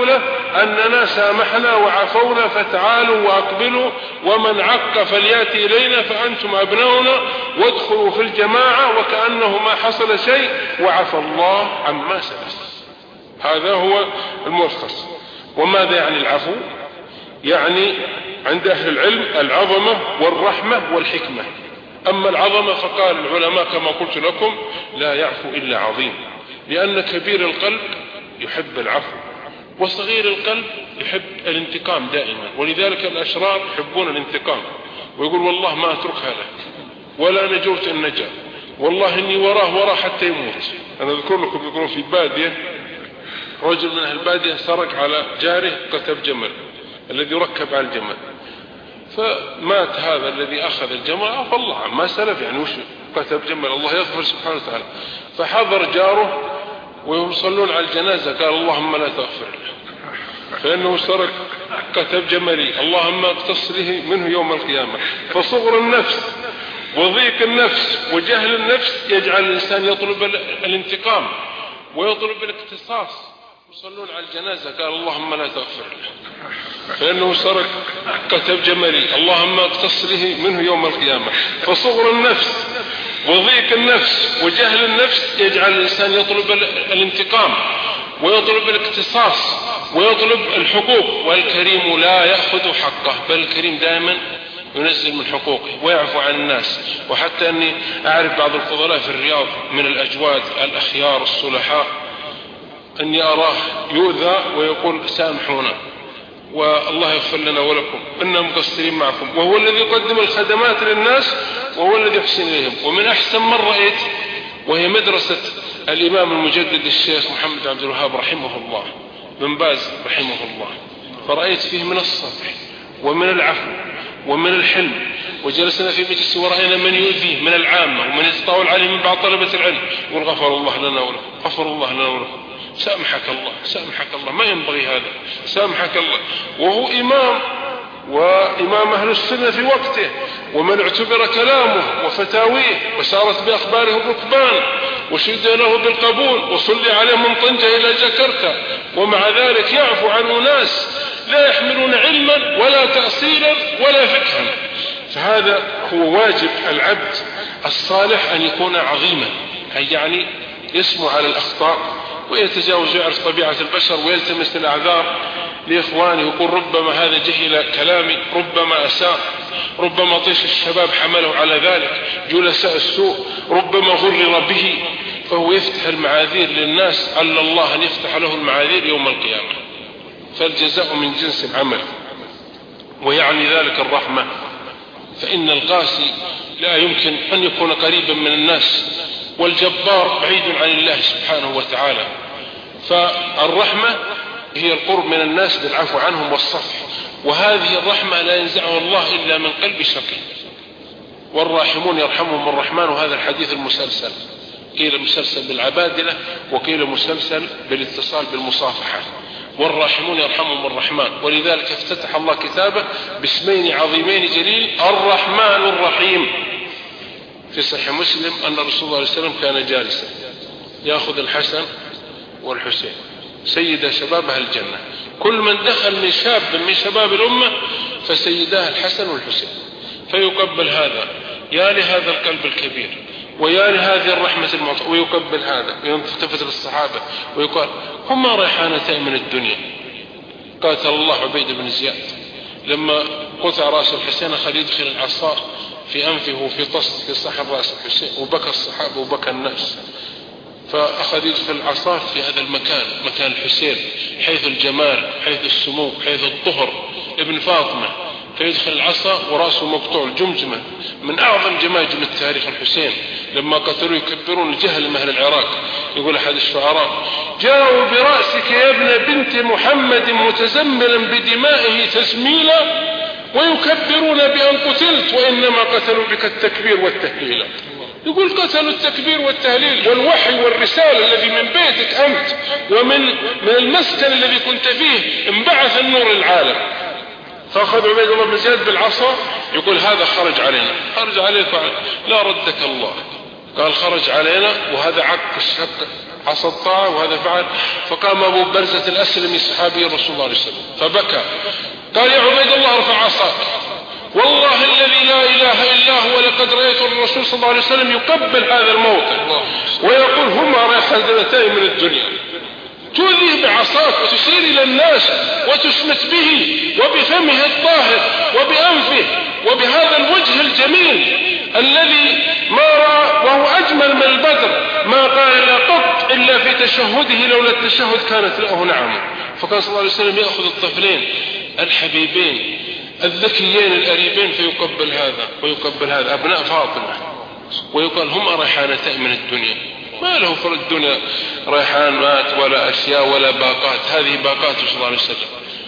أننا سامحنا وعفونا فتعالوا وأقبلوا، ومن عق فليأتي إلينا فأنتم أبناؤنا، وادخلوا في الجماعة وكأنه ما حصل شيء وعفى الله عما سلف. هذا هو الملخص. وماذا يعني العفو؟ يعني عند أهل العلم العظمة والرحمة والحكمة. أما العظمة فقال العلماء كما قلت لكم لا يعفو إلا عظيم، لأن كبير القلب يحب العفو، وصغير القلب يحب الانتقام دائما، ولذلك الأشرار يحبون الانتقام، ويقول والله ما أتركها لك ولا نجوت إن نجا، والله إني وراه حتى يموت. أنا أذكر لكم يقولون في بادية رجل من أهل البادية سرق على جاره كتب جمل الذي ركب على الجمل، فمات هذا الذي أخذ الجمل، عفى الله عما سلف، يعني وش كتب جمل الله يغفر سبحانه وتعالى. فحضر جاره وهم يصلون على الجنازة قال اللهم لا تغفر له فإنه سرق كتب جملي، اللهم اقتص له منه يوم القيامة. فصغر النفس وضيق النفس وجهل النفس يجعل الإنسان يطلب الانتقام ويطلب الاقتصاص. يصلون على الجنازة قال اللهم لا تغفر له فإنه سرق كتب جملي، اللهم اقتص له منه يوم القيامة. فصغر النفس وضيق النفس وجهل النفس يجعل الإنسان يطلب الانتقام ويطلب الاقتصاص ويطلب الحقوق، والكريم لا يأخذ حقه، بل الكريم دائما ينزل من حقوقه ويعفو عن الناس. وحتى أني أعرف بعض الفضلاء في الرياض من الأجواد الأخيار الصلحاء أني أراه يؤذى ويقول سامحونا والله يغفر لنا ولكم إننا مقصرين معكم، وهو الذي يقدم الخدمات للناس وهو الذي يحسن إليهم. ومن أحسن من رأيت وهي مدرسة الإمام المجدد الشيخ محمد عبد الوهاب رحمه الله بن باز رحمه الله، فرأيت فيه من الصبر ومن العفو ومن الحلم. وجلسنا في مجلس ورأينا من يؤذيه من العامة ومن يتطاول عليه من بعض طلبة العلم، يقول غفر الله لنا ولكم، غفر الله لنا ولكم، سامحك الله سامحك الله، ما ينبغي هذا، سامحك الله. وهو وإمام أهل السنة في وقته، ومن اعتبر كلامه وفتاويه وسارت بأخباره الركبان وشد له بالقبول وصلي عليه من طنجة إلى جاكرتا، ومع ذلك يعفو عن أناس لا يحملون علما ولا تأصيلا ولا فقها. فهذا هو واجب العبد الصالح أن يكون عظيما، يعني يسمو على الأخطاء ويتجاوز ويعرف طبيعة البشر ويلتمس الأعذار لإخوانه، يقول ربما هذا جهل كلامي، ربما أساء، ربما طيش الشباب حمله على ذلك، جلساء السوء ربما غرر به، فهو يفتح المعاذير للناس، على الله أن يفتح له المعاذير يوم القيامة. فالجزاء من جنس العمل. ويعني ذلك الرحمة، فإن القاسي لا يمكن أن يكون قريبا من الناس، والجبار بعيد عن الله سبحانه وتعالى. فالرحمة هي القرب من الناس بالعفو عنهم والصفح، وهذه الرحمة لا ينزعها الله إلا من قلب شقي. والراحمون يرحمهم الرحمن، وهذا الحديث المسلسل، قيل مسلسل بالعبادلة وقيل مسلسل بالاتصال بالمصافحة. والراحمون يرحمهم الرحمن، ولذلك افتتح الله كتابه باسمين عظيمين جليل الرحمن الرحيم. في صحيح مسلم أن رسول الله صلى الله عليه وسلم كان جالسا يأخذ الحسن والحسين سيدا شباب أهل الجنة، كل من دخل من شاب من شباب الأمة فسيداه الحسن والحسين، فيقبل هذا، يا لهذا القلب الكبير ويا لهذه الرحمة المعطاة، ويقبل هذا ويلتفت للصحابة ويقال هما ريحانتين من الدنيا. قاتل الله عبيد بن زياد لما قطع رأس الحسين أخذ يدخل العصا في أنفه وفي طست في صحن رأس الحسين، وبكى الصحابة وبكى الناس، فأخذ يدخل العصا في هذا المكان، مكان الحسين، حيث الجمال، حيث السمو، حيث الطهر، ابن فاطمة، فيدخل العصا ورأسه مقطوع الجمجمة، من أعظم جماجم التاريخ الحسين. لما قتلوا يكبرون الجهل من أهل العراق، يقول أحد الشعراء جاءوا برأسك يا ابن بنت محمد متزملا بدمائه تزميلا، ويكبرون بأن قتلت وإنما قتلوا بك التكبير والتهليل. يقول قتلوا التكبير والتهليل والوحي والرسالة الذي من بيتك أنت ومن المسكن الذي كنت فيه انبعث النور للعالم. فأخذ عبيد الله بن زياد بالعصا يقول هذا خرج علينا، خرج عليك لا ردك الله، قال خرج علينا، وهذا عق الشق عصى الطاعة وهذا فعل. فقام أبو برزة الأسلمي صحابي رسول الله عليه وسلم فبكى قال: يا عبيد الله ارفع عصاك، والله الذي لا إله إلا هو لقد رأيت الرسول صلى الله عليه وسلم يقبل هذا الموطن ويقول: هما ريحانتين من الدنيا، تؤذيه بعصاك وتشير إلى الناس وتشمت به وبفمه الطاهر وبأنفه وبهذا الوجه الجميل الذي ما رأى وهو أجمل من البدر، ما قال لا قط إلا في تشهده لولا التشهد كانت له نعم. فكان صلى الله عليه وسلم يأخذ الطفلين الحبيبين الذكيين الأريبين فيقبل هذا ويقبل هذا، أبناء فاطمة، ويقال: هم ريحانتين من الدنيا. ما له في الدنيا ريحانات ولا أشياء ولا باقات، هذه باقات صلى الله عليه وسلم.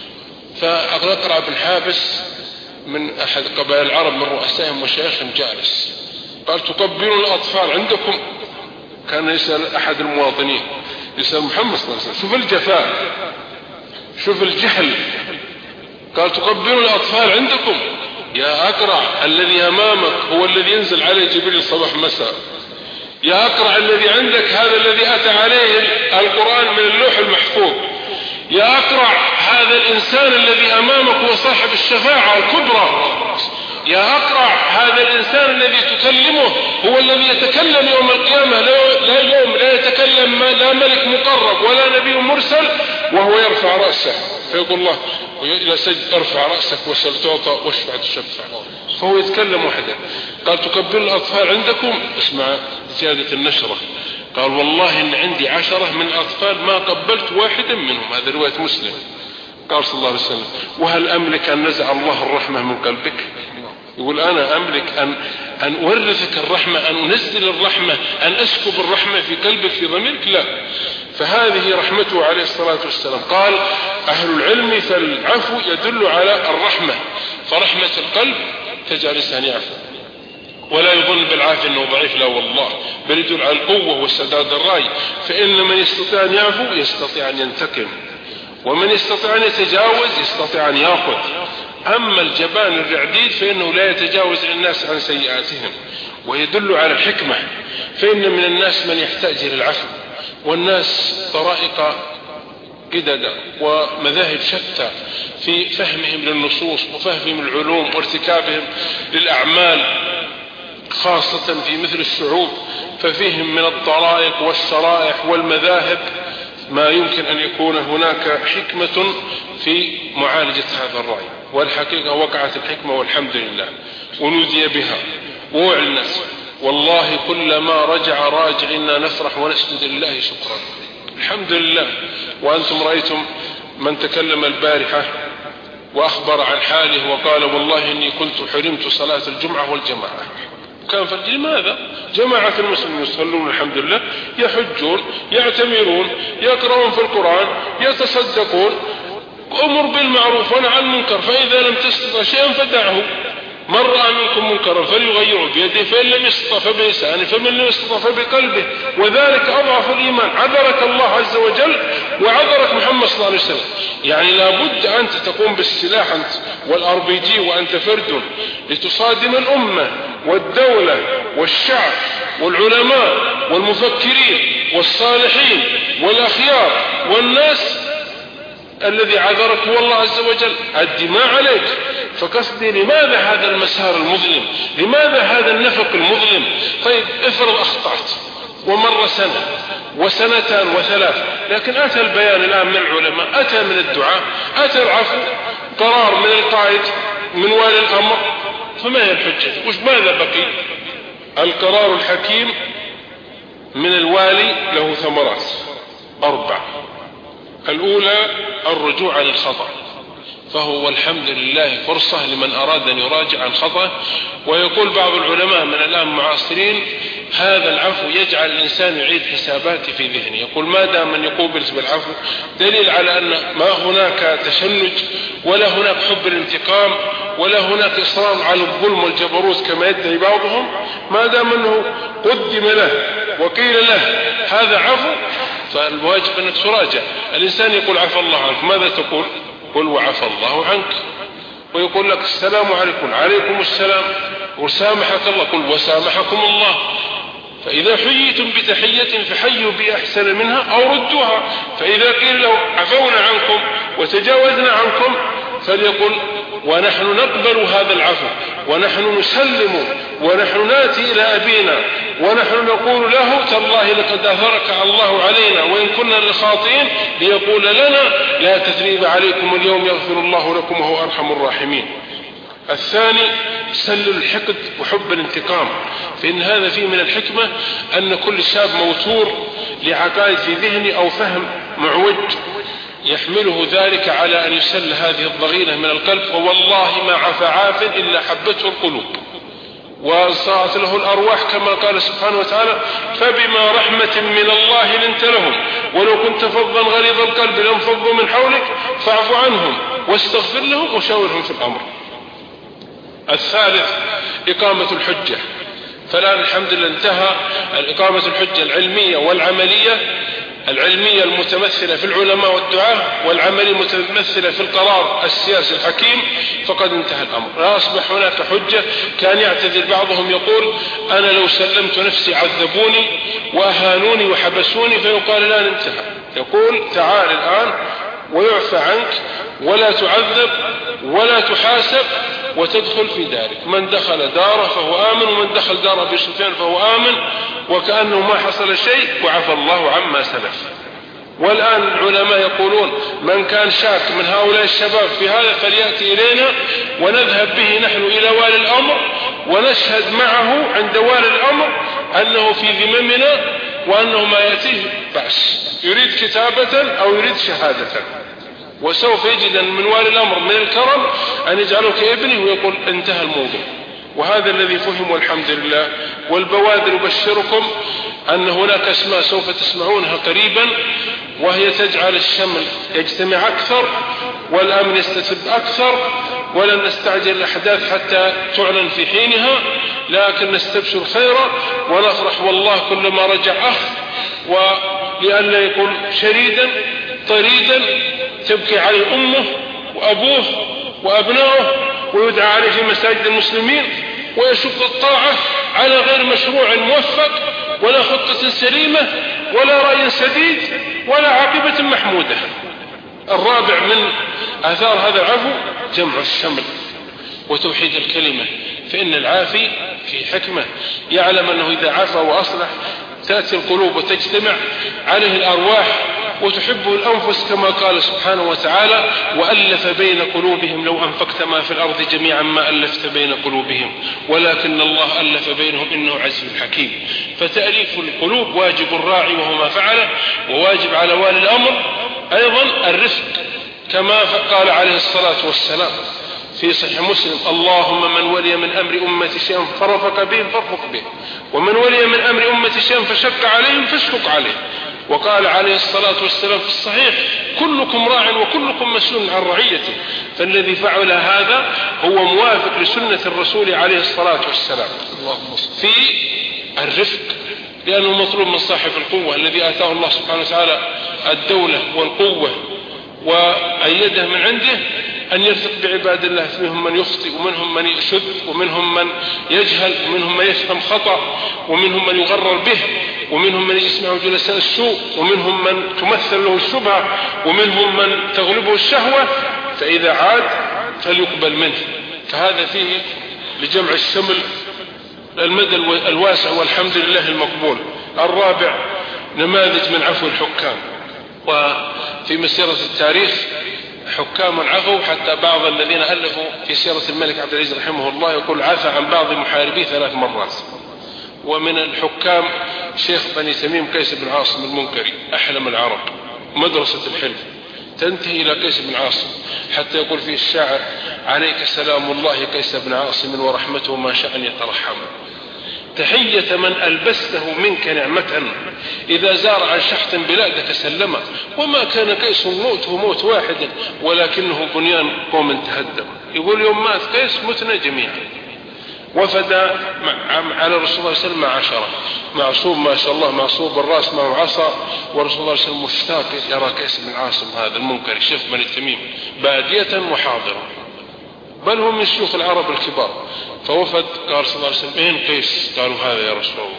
فأقرأ بن حابس من أحد قبائل العرب من رؤسائهم وشيخهم جالس قال: تقبلون الأطفال عندكم؟ كان يسأل أحد المواطنين، يسأل محمد صلى الله عليه وسلم: شوف الجفاء، شوف الجهل. قال: تقبلون الأطفال عندكم؟ يا أقرع، الذي أمامك هو الذي ينزل عليه جبريل صباح مساء. يا أقرع، الذي عندك هذا الذي أتى عليه القرآن من اللوح المحفوظ. يا أقرع، هذا الإنسان الذي أمامك هو صاحب الشفاعة الكبرى. يا أقرع، هذا الإنسان الذي تكلمه هو الذي يتكلم يوم القيامة، لا يتكلم لا ملك مقرب ولا نبي مرسل، وهو يرفع رأسه فيقول الله إلى سجد: ارفع رأسك وسل تعطى واشفع تشفع. فهو يتكلم وحده. قال: تقبل الأطفال عندكم؟ اسمع زيادة النشرة. قال: والله إن عندي 10 من الأطفال ما قبلت واحدا منهم. هذا رواية مسلم. قال صلى الله عليه وسلم: وهل أملك أن نزع الله الرحمة من قلبك؟ يقول: أنا أملك أن أورثك الرحمة، أن أنزل الرحمة، أن أسكب الرحمة في قلبك في ضميرك؟ لا. فهذه رحمته عليه الصلاة والسلام. قال أهل العلم: فالعفو يدل على الرحمة، فرحمة القلب تجعل الإنسان يعفو ولا يظن بالعافية أنه ضعيف، لا والله، بل يدل على القوة والسداد الرأي. فإن من يستطيع أن يعفو يستطيع أن ينتقم، ومن يستطيع أن يتجاوز يستطيع أن يأخذ. أما الجبان الرعديد فإنه لا يتجاوز الناس عن سيئاتهم. ويدل على الحكمة، فإن من الناس من يحتاج إلى العفو، والناس طرائق قدد ومذاهب شتى في فهمهم للنصوص وفهمهم العلوم وارتكابهم للأعمال، خاصة في مثل الشعوب، ففيهم من الطرائق والشرائح والمذاهب ما يمكن أن يكون هناك حكمة في معالجة هذا الرأي. والحقيقة وقعت الحكمة والحمد لله، ونودي بها وأعلنت. والله كلما رجع راجع إنا نفرح ونسجد لله شكرا، الحمد لله. وأنتم رأيتم من تكلم البارحة وأخبر عن حاله وقال: والله إني كنت حرمت صلاة الجمعة والجماعة. كان فرق. لماذا؟ جماعة المسلمين يصلون الحمد لله، يحجون، يعتمرون، يقرؤون في القرآن، يتصدقون، أمر بالمعروف ونهى عن المنكر. فإذا لم تستطع شيئا فدعه. من رأى منكم منكرا فليغيره بيده، فإن لم يستطع فبلسانه، فمن لم يستطع فبقلبه، وذلك أضعف الإيمان. عذرك الله عز وجل وعذرك محمد صلى الله عليه وسلم. يعني لابد أنت تقوم بالسلاح أنت والRPG وأنت فرد لتصادم الأمة والدولة والشعب والعلماء والمفكرين والصالحين والأخيار والناس. الذي عذرك هو الله عز وجل. الدماء عليك. فقصدي لماذا هذا المسار المظلم؟ لماذا هذا النفق المظلم؟ طيب افرض أخطأت ومر سنة وسنتان وثلاث، لكن أتى البيان الآن من العلماء، أتى من الدعاء، أتى العفو، قرار من القائد، من والي الأمر، فما هي الحجة؟ ماذا بقي؟ القرار الحكيم من الوالي له ثمرات 4. الأولى الرجوع عن الخطأ، فهو الحمد لله فرصة لمن أراد أن يراجع عن خطأه. ويقول بعض العلماء من الآن معاصرين: هذا العفو يجعل الإنسان يعيد حساباته في ذهنه. يقول: ما دام من يقوبل بالعفو دليل على أن ما هناك تشنج ولا هناك حب الانتقام ولا هناك إصرار على الظلم والجبروت كما يدعي بعضهم. ما دام أنه قدم له وقيل له هذا عفو، فالواجب أنك تراجع. الإنسان يقول: عفى الله عنك، ماذا تقول؟ قل: وعفى الله عنك. ويقول لك: السلام عليكم، عليكم السلام. وسامحك الله، قل: وسامحكم الله. فإذا حييتم بتحية فحيوا بأحسن منها أو ردوها. فإذا قيل له عفونا عنكم وتجاوزنا عنكم فليقل ونحن نقبل هذا العفو، ونحن نسلم، ونحن ناتي إلى أبينا ونحن نقول له تالله لقد أثرك الله علينا وإن كنا لخاطئين، ليقول لنا لا تثريب عليكم اليوم يغفر الله لكم وهو أرحم الراحمين. الثاني سل الحقد وحب الانتقام، فإن هذا فيه من الحكمة أن كل شاب موتور لعقائد في ذهنه أو فهم معوج يحمله ذلك على أن يسل هذه الضغينة من القلب، فوالله ما عفى عاف إلا حبته القلوب وصارت له الأرواح كما قال سبحانه وتعالى فبما رحمة من الله لنت لهم ولو كنت فظا غليظ القلب لانفضوا من حولك فاعف عنهم واستغفر لهم وشاورهم في الأمر. الثالث إقامة الحجة، فالآن الحمد لله انتهى إقامة الحجة العلمية والعملية، العلمية المتمثلة في العلماء والدعاة، والعملية المتمثلة في القرار السياسي الحكيم، فقد انتهى الأمر. لا أصبح هناك حجة. كان يعتذر بعضهم يقول أنا لو سلمت نفسي عذبوني وأهانوني وحبسوني، فيقال الآن انتهى. يقول تعال الآن ويعفى عنك ولا تعذب ولا تحاسب وتدخل في دارك. من دخل داره فهو آمن، ومن دخل دار أبي سفيان فهو آمن وكأنه ما حصل شيء وعفى الله عما سلف. والآن العلماء يقولون من كان شاك من هؤلاء الشباب في هذا فليأتي إلينا ونذهب به نحن إلى والي الأمر ونشهد معه عند والي الأمر أنه في ذممنا وأنه ما يأتيه بأس، يريد كتابة أو يريد شهادة، وسوف يجد من والي الأمر من الكرم أن يجعله كابنه ويقول انتهى الموضوع. وهذا الذي فهم والحمد لله. والبوادر أبشركم أن هناك أسماء سوف تسمعونها قريبا وهي تجعل الشمل يجتمع أكثر والأمن يستتب أكثر، ولن نستعجل الأحداث حتى تعلن في حينها، لكن نستبشر خيرا ونفرح والله كلما رجع أخ، ولئلا يكون شريدا طريدا تبكي عليه أمه وأبوه وأبنائه ويدعى عليه في مساجد المسلمين ويشق الطاعة على غير مشروع موفق ولا خطة سليمة ولا رأي سديد ولا عاقبة محمودة. الرابع من آثار هذا العفو جمع الشمل وتوحيد الكلمة، فإن العافي في حكمة يعلم أنه إذا عفى وأصلح تأتي القلوب وتجتمع عليه الأرواح وتحبه الأنفس كما قال سبحانه وتعالى وألف بين قلوبهم لو أنفقت ما في الأرض جميعا ما ألفت بين قلوبهم ولكن الله ألف بينهم إنه عزيز حكيم. فتأليف القلوب واجب الراعي وهو ما فعله، وواجب على والي الأمر أيضا الرفق كما قال عليه الصلاة والسلام في صحيح مسلم اللهم من ولي من أمر أمتي شيئا فرفق بهم فارفق به، ومن ولي من أمر أمتي شيئا فشق عليهم فاشفق عليه. وقال عليه الصلاة والسلام في الصحيح كلكم راع وكلكم مسؤول عن رعيته. فالذي فعل هذا هو موافق لسنة الرسول عليه الصلاة والسلام في الرفق، لأنه مطلوب من صاحب القوة الذي آتاه الله سبحانه وتعالى الدولة والقوة وأيده من عنده أن يرفق بعباد الله، منهم من يخطئ ومنهم من يشد ومنهم من يجهل ومنهم من يفهم خطأ ومنهم من يغرر به ومنهم من يسمع جلساء السوء ومنهم من تمثل له الشبهة ومنهم من تغلبه الشهوة، فإذا عاد فليقبل منه. فهذا فيه لجمع الشمل المدى الواسع والحمد لله المقبول. الرابع نماذج من عفو الحكام، وفي مسيرة التاريخ حكام عفوا حتى بعض الذين ألفوا في سيرة الملك عبد العزيز رحمه الله يقول عفى عن بعض محاربيه 3 مرات. ومن الحكام شيخ بني تميم قيس بن عاصم المنكري أحلم العرب، مدرسة الحلم تنتهي إلى قيس بن عاصم حتى يقول فيه الشاعر عليك سلام الله قيس بن عاصم ورحمته ما شاء أن يترحم، تحية من ألبسته منك نعمة إذا زار عن شحط بلادك سلم، وما كان قيس موته موت واحد ولكنه بنيان قوم تهدم. يقول يوم مات قيس متنا جميعا. وفد على الرسول صلى الله عليه وسلم مع 10 معصوم ما شاء الله معصوب الرأس معه عصا، والرسول صلى الله عليه وسلم مشتاق يرى قيس بن عاصم هذا المنكر شيخ بني تميم بادية وحاضرة، بل هم من شيوخ العرب الكبار. فوفد قال صلى الله عليه وسلم اين قيس؟ قالوا هذا يا رسول الله.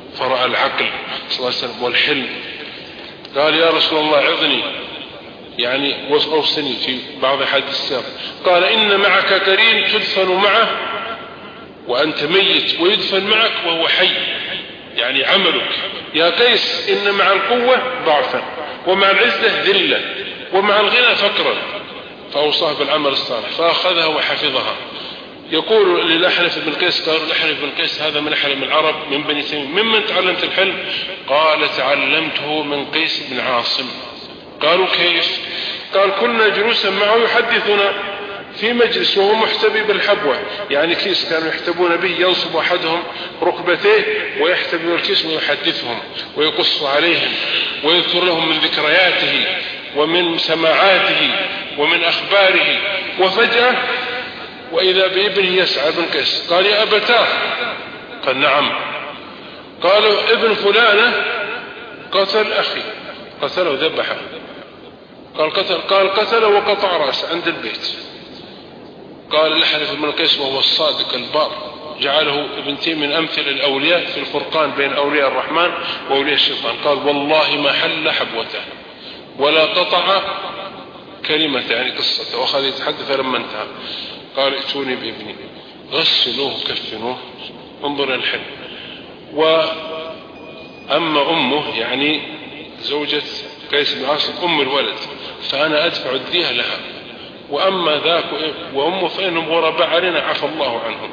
فرأى العقل صلى الله عليه وسلم والحلم، قال يا رسول الله عظني، يعني أوصني في بعض حديث السير. قال إن معك قرين تدفن معه وأنت ميت ويدفن معك وهو حي، يعني عملك يا قيس إن مع القوة ضعفا ومع العزة ذلة ومع الغنى فقرا، فأوصاه بالعمل الصالح فأخذها وحفظها. يقول للأحنف بن قيس، قالوا الأحنف بن قيس هذا من أحلم العرب من بني تميم، ممن تعلمت الحلم؟ قال تعلمته من قيس بن عاصم. قالوا كيف؟ قال كنا جلوسا معه يحدثنا في مجلس وهو محتبي بالحبوة، يعني كيس كانوا يحتبون به، ينصب أحدهم ركبتيه ويحتبي الكيس ويحدثهم ويقص عليهم ويذكر لهم من ذكرياته ومن سماعاته ومن أخباره. وفجأة وإذا بابنه يسعى بن قيس، قال يا أبتاه، قال نعم. قالوا ابن فلانة قتل أخي، قتله ذبحه. قال قتله وقطع رأسه عند البيت. قال الأحنف بن قيس وهو الصادق البار، جعله ابن تيمية من أمثل الأولياء في الفرقان بين أولياء الرحمن وأولياء الشيطان. قال والله ما حل حبوته ولا قطع كلمة، يعني قصته، وأخذ يتحدث لما انتهى. قال ائتوني بابني، غسلوه كفنوه. انظر الحلم. وأما أمه يعني زوجة قيس بن عاصم أم الولد فأنا أدفع الدية لها، وأما ذاك وأمه فإنهم غرباء علينا عفى الله عنهم.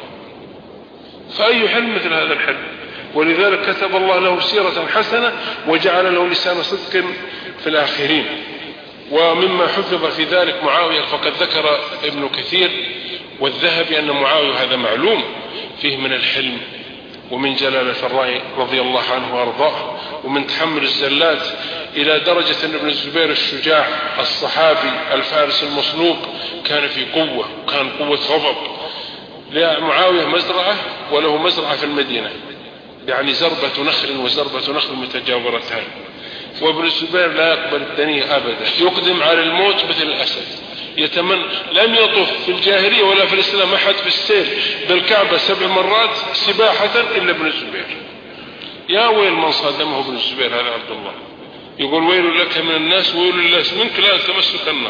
فأي حلم مثل هذا الحلم؟ ولذلك كتب الله له سيرة حسنة وجعل له لسان صدق في الآخرين. ومما حفظ في ذلك معاوية، فقد ذكر ابن كثير والذهبي أن معاوية هذا معلوم فيه من الحلم ومن جلالة الرأي رضي الله عنه وأرضاه ومن تحمل الزلات، إلى درجة أن ابن الزبير الشجاع الصحابي الفارس المصلوب كان في قوة، وكان قوة غضب. لمعاوية مزرعة وله مزرعة في المدينة، يعني زربة نخل وزربة نخل متجاورتان، وابن الزبير لا يقبل الدنيا أبدا، يقدم على الموت مثل الأسد، يتمنى. لم يطف في الجاهلية ولا في الإسلام أحد في السير بالكعبة 7 مرات سباحة إلا ابن الزبير. يا ويل من صادمه ابن الزبير هذا عبد الله، يقول ويل لك من الناس ويل للناس منك لا تمسك النار.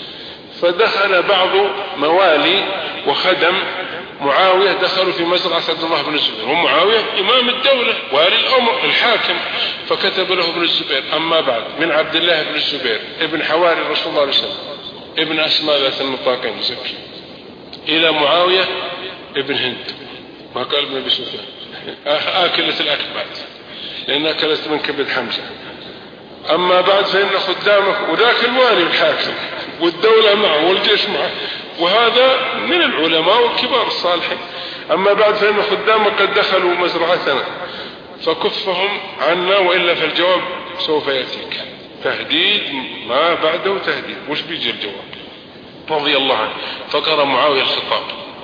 فدخل بعض موالي وخدم معاوية دخلوا في مزرعة عبد الله بن الزبير، ومعاوية إمام الدولة والي الأمر الحاكم، فكتب له ابن الزبير أما بعد من عبد الله بن الزبير ابن حواري رسول الله عليه وسلم ابن أسماء ذات النطاقين زكي إلى معاوية ابن هند، ما قال ابن أبي سفيان، آكلة الأكباد لأن أكلت من كبد حمزة. أما بعد فإن خدامك، وذاك الوالي الحاكم والدولة معه والجيش معه، وهذا من العلماء والكبار الصالحين. أما بعد فإن خدامك قد دخلوا مزرعتنا فكفهم عنا وإلا فالجواب سوف يأتيك. تهديد ما بعده تهديد، وش بيجي الجواب؟ رضي الله عنه. فقرأ معاوية الخطاب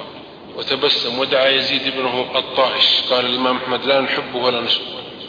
وتبسم ودعا يزيد بنه الطائش، قال الإمام أحمد لا نحبه ولا نسبه،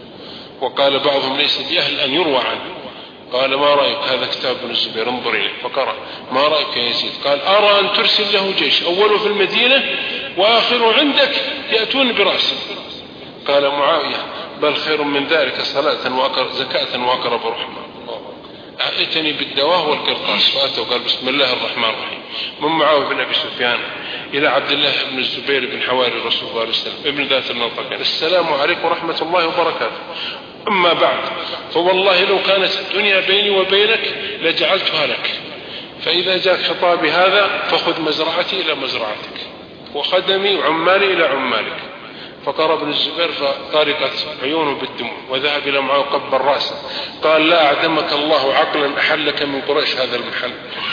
وقال بعضهم ليس بأهل أن يروى عنه. قال ما رأيك؟ هذا كتاب ابن الزبير انظر إليه. فقرأ ما رأيك يا يزيد؟ قال أرى أن ترسل له جيش أوله في المدينة وآخره عندك يأتون برأسه. قال معاوية بل خير من ذلك صلاة زكاة وأقرب رحمة. ائتني بالدواء والقرطاس، فأتوا قال بسم الله الرحمن الرحيم. من معاوية بن أبي سفيان إلى عبد الله بن الزبير بن حواري رسول الله صلى الله عليه وسلم ابن ذات النطاقين، السلام عليكم ورحمة الله وبركاته. أما بعد فوالله لو كانت الدنيا بيني وبينك لجعلتها لك، فإذا جاء خطابي هذا فخذ مزرعتي إلى مزرعتك وخدمي وعمالي إلى عمالك. فقرأ ابن الزبير فطارقت عيونه بالدموع وذهب إلى معه قبل رأسه، قال لا أعدمك الله عقلا أحلك من قريش هذا المحل.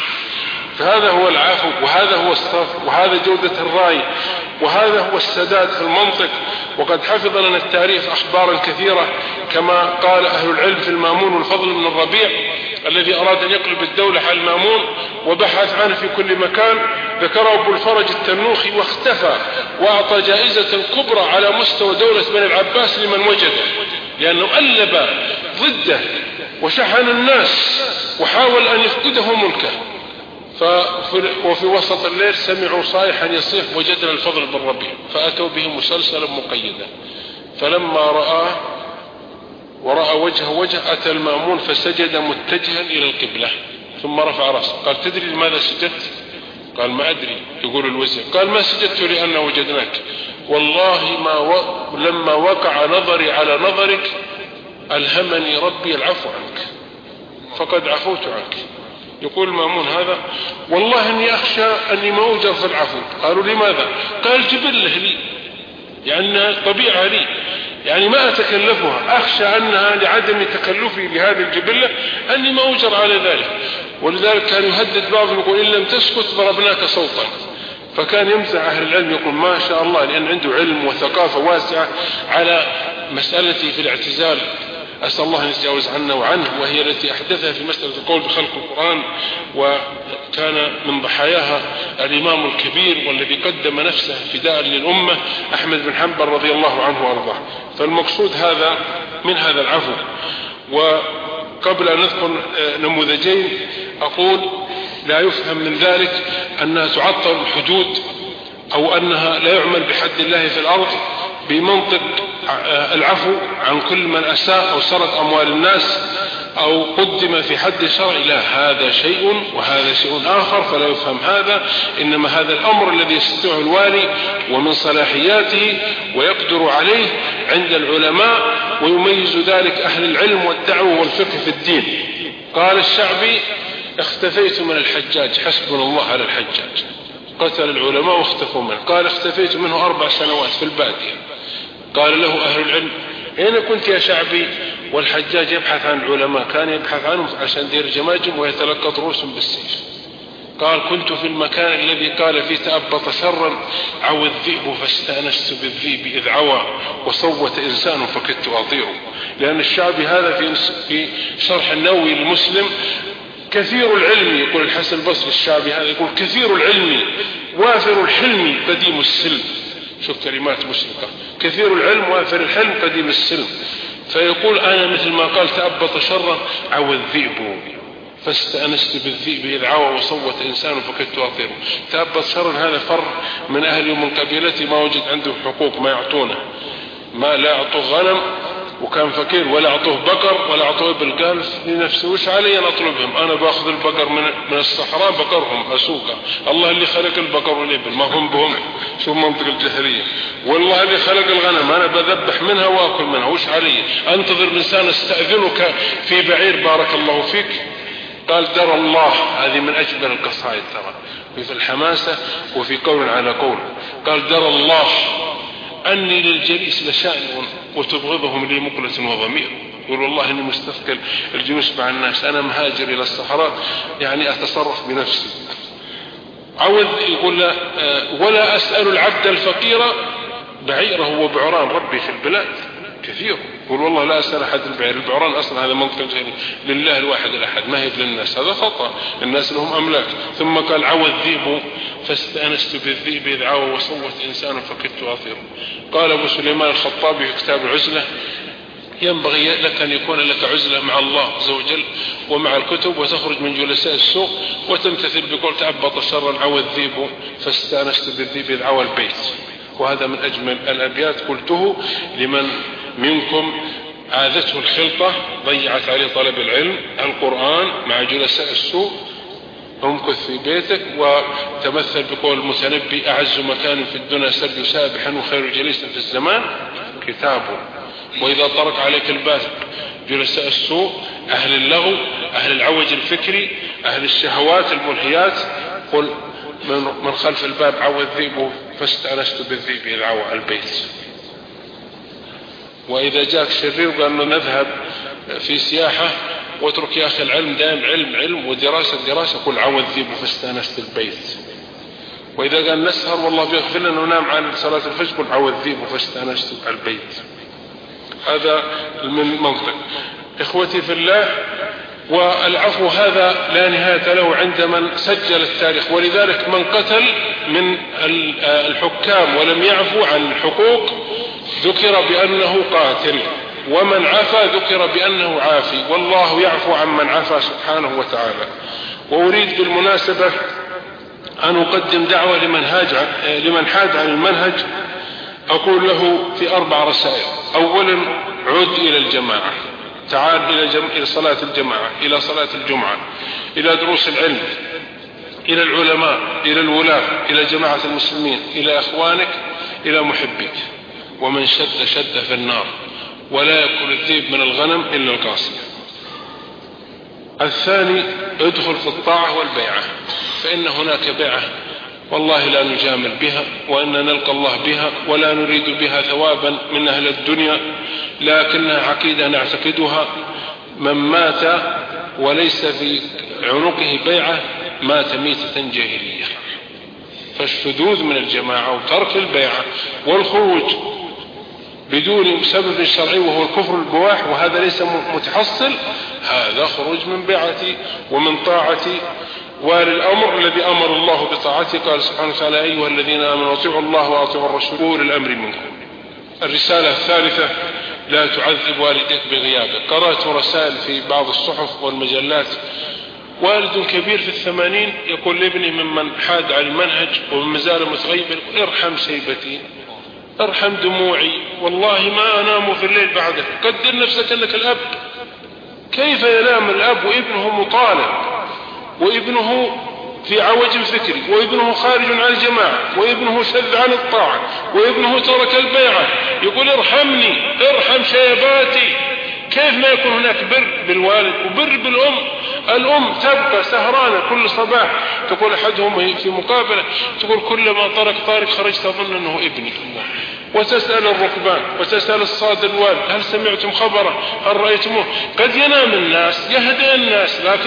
فهذا هو العفو، وهذا هو الصف، وهذا جودة الرأي، وهذا هو السداد في المنطق. وقد حفظ لنا التاريخ أخبارا كثيرة كما قال أهل العلم في المامون والفضل بن الربيع الذي أراد أن يقلب الدولة على المامون وبحث عنه في كل مكان، ذكره أبو الفرج التنوخي واختفى، وأعطى جائزة كبرى على مستوى دولة بني العباس لمن وجده، لأنه ألب ضده وشحن الناس وحاول أن يفقده ملكه. وفي وسط الليل سمعوا صائحا يصيح وجدنا الفضل بن ربيع، فأتوا به مسلسلا مقيدا، فلما رآه ورأى وجه أتى المأمون فسجد متجها إلى القبلة ثم رفع رأسه. قال تدري لماذا سجدت؟ قال ما أدري. يقول الوزير قال ما سجدت لأن وجدناك، والله لما وقع نظري على نظرك ألهمني ربي العفو عنك فقد عفوت عنك. يقول المأمون هذا والله إني أخشى أني ما أوجر في العفو. قالوا لماذا؟ قال جبله لي، يعني طبيعة لي، يعني ما أتكلفها، أخشى أنها لعدم تكلفي لهذه الجبلة أني ما أوجر على ذلك. ولذلك كان يهدد بعضهم يقول إن لم تسكت ضربناك صوتا. فكان يمزح أهل العلم يقول ما شاء الله، لأن عنده علم وثقافة واسعة على مسألتي في الاعتزال، أسأل الله أن يتجاوز عنا وعنه، وهي التي أحدثها في مسألة القول بخلق القرآن، وكان من ضحاياها الإمام الكبير والذي قدم نفسه فداء للأمة أحمد بن حنبل رضي الله عنه وأرضاه. فالمقصود هذا من هذا العفو. وقبل أن نذكر نموذجين أقول لا يفهم من ذلك أنها تعطل الحدود أو أنها لا يعمل بحد الله في الأرض بمنطق العفو عن كل من أساء أو سرق أموال الناس أو قدم في حد شرعي. لا، هذا شيء وهذا شيء آخر، فلا يفهم هذا. إنما هذا الأمر الذي يستطيعه الوالي ومن صلاحياته ويقدر عليه عند العلماء، ويميز ذلك أهل العلم والدعوة والفقه في الدين. قال الشعبي اختفيت من الحجاج، حسبنا الله على الحجاج، قتل العلماء واختفوا منه. قال اختفيت منه 4 سنوات في البادية. قال له أهل العلم أين كنت يا شعبي والحجاج يبحث عن العلماء؟ كان يبحث عنهم عشان دير جماجم ويتلقط رؤوسهم بالسيف. قال كنت في المكان الذي قال فيه تأبط شرا عوى الذئب فاستأنست بالذئب إذ عوى وصوت إنسان فكدت أطيره. لأن الشعبي هذا في شرح النووي للمسلم كثير العلم، يقول الحسن البصري الشعبي هذا يقول كثير العلم وافر الحلم قديم السلم. شوف كلمات مشرقة، كثير العلم وافر الحلم قديم السلم. فيقول أنا مثل ما قال تأبط شرا عوى الذئب فاستأنست بالذئب إذ عوى وصوت إنسان فكدت أطيره. تأبط شرا هذا فر من أهلي ومن قبيلتي ما وجد عنده حقوق ما يعطونه، ما لا يعطوه غنم وكان فقير، ولا أعطوه بقر ولا أعطوه إبل. قال لنفسه وش علي أن أطلبهم؟ أنا بأخذ البقر من الصحراء بقرهم أسوقه، الله اللي خلق البقر والإبل ما هم بهم. شو منطق الجاهلية؟ والله اللي خلق الغنم أنا بذبح منها وأكل منها، وش علي أنتظر إنسان استأذنك في بعير بارك الله فيك؟ قال درى الله، هذه من أجمل القصائد ترى في الحماسة وفي قول على قول. قال درى الله أني للجليس لشأن وتبغضهم لي مقلة وضمير. يقول والله إني مستثقل الجلوس مع الناس، أنا مهاجر إلى الصحراء يعني أتصرف بنفسي. عوذ يقول لا ولا أسأل العبد الفقير بعيره وبعران ربي في البلاد كثير. يقول والله لا أسأل أحد البعير، البعران أصلا هذا منطق لله الواحد الأحد ما هي للناس، هذا خطأ، الناس لهم أملاك. ثم قال عوى الذئب فاستأنست بالذئب إذ عوى وصوت إنسان فكدت أطير. قال أبو سليمان الخطابي في كتاب العزلة ينبغي لك أن يكون لك عزلة مع الله عز وجل ومع الكتب، وتخرج من جلساء السوق وتمتثل بقول تأبط شرا عوى الذئب فاستأنست بالذئب إذ عوى البيت. وهذا من أجمل الأبيات قلته لمن منكم عادته الخلطة ضيعت عليه طلب العلم القرآن مع جلساء السوق. امكث في بيتك وتمثل بقول المتنبي أعز مكان في الدنيا سرد سابحا وخير جليس في الزمان كتابه. وإذا طرق عليك الباب جلساء السوق أهل اللغو أهل العوج الفكري أهل الشهوات الملهيات قل من خلف الباب عوى الذئب فاستأنست بالذئب إذ عوى البيت. وإذا جاءك شرير قال له نذهب في سياحة واترك يا أخي العلم دائم علم ودراسة قل عوى الذئب فاستأنست البيت. وإذا قال نسهر والله بيغفر لنا ونام عن صلاة الفجر قل عوى الذئب فاستأنست البيت. هذا من منطق. إخوتي في الله، والعفو هذا لا نهاية له عند من سجل التاريخ. ولذلك من قتل من الحكام ولم يعفو عن الحقوق ذكر بأنه قاتل، ومن عفا ذكر بأنه عافي، والله يعفو عن من عفا سبحانه وتعالى. وأريد بالمناسبة أن أقدم دعوة لمن حاد عن المنهج، أقول له في 4 رسائل. أولا عد إلى الجماعة، تعال إلى صلاة الجماعة، إلى صلاة الجمعة، إلى دروس العلم، إلى العلماء، إلى الولاة، إلى جماعة المسلمين، إلى أخوانك، إلى محبك. ومن شد في النار، ولا يأكل الذئب من الغنم إلا القاصية. الثاني ادخل في الطاعة والبيعة، فإن هناك بيعة والله لا نجامل بها، وإن نلقى الله بها، ولا نريد بها ثوابا من أهل الدنيا، لكنها عقيدة نعتقدها. من مات وليس في عنقه بيعة مات ميتة جاهلية. فالشذوذ من الجماعة وترك البيعة والخروج بدون سبب شرعي وهو الكفر البواح، وهذا ليس متحصل، هذا خروج من بيعتي ومن طاعتي وللأمر الذي أمر الله بطاعته. قال سبحانه وتعالى: أيها الذين آمنوا أطيعوا الله وأطيعوا الرسول أولي الأمر منكم. الرسالة الثالثة: لا تعذب والديك بغيابك. قرأت رسائل في بعض الصحف والمجلات، والد كبير في 80 يقول لابني ممن حاد على المنهج ومن مازال متغيب: ارحم شيبتي، ارحم دموعي، والله ما أنام في الليل بعدك. قدر نفسك أنك الأب. كيف ينام الأب وابنه مطالب، وابنه في عوج فكري، وابنه خارج عن الجماعة، وابنه شذ عن الطاعة، وابنه ترك البيعة، يقول ارحمني، ارحم شيباتي. كيف ما يكون هناك بر بالوالد وبر بالأم؟ الأم تبقى سهرانة كل صباح، تقول أحدهم في مقابلة، تقول: كلما طرق طارق خرجت أظن أنه ابني. وتسأل الركبان وتسأل الصاد الوالد: هل سمعتم خبره؟ هل رأيتموه؟ قد ينام الناس، يهدأ الناس، لكن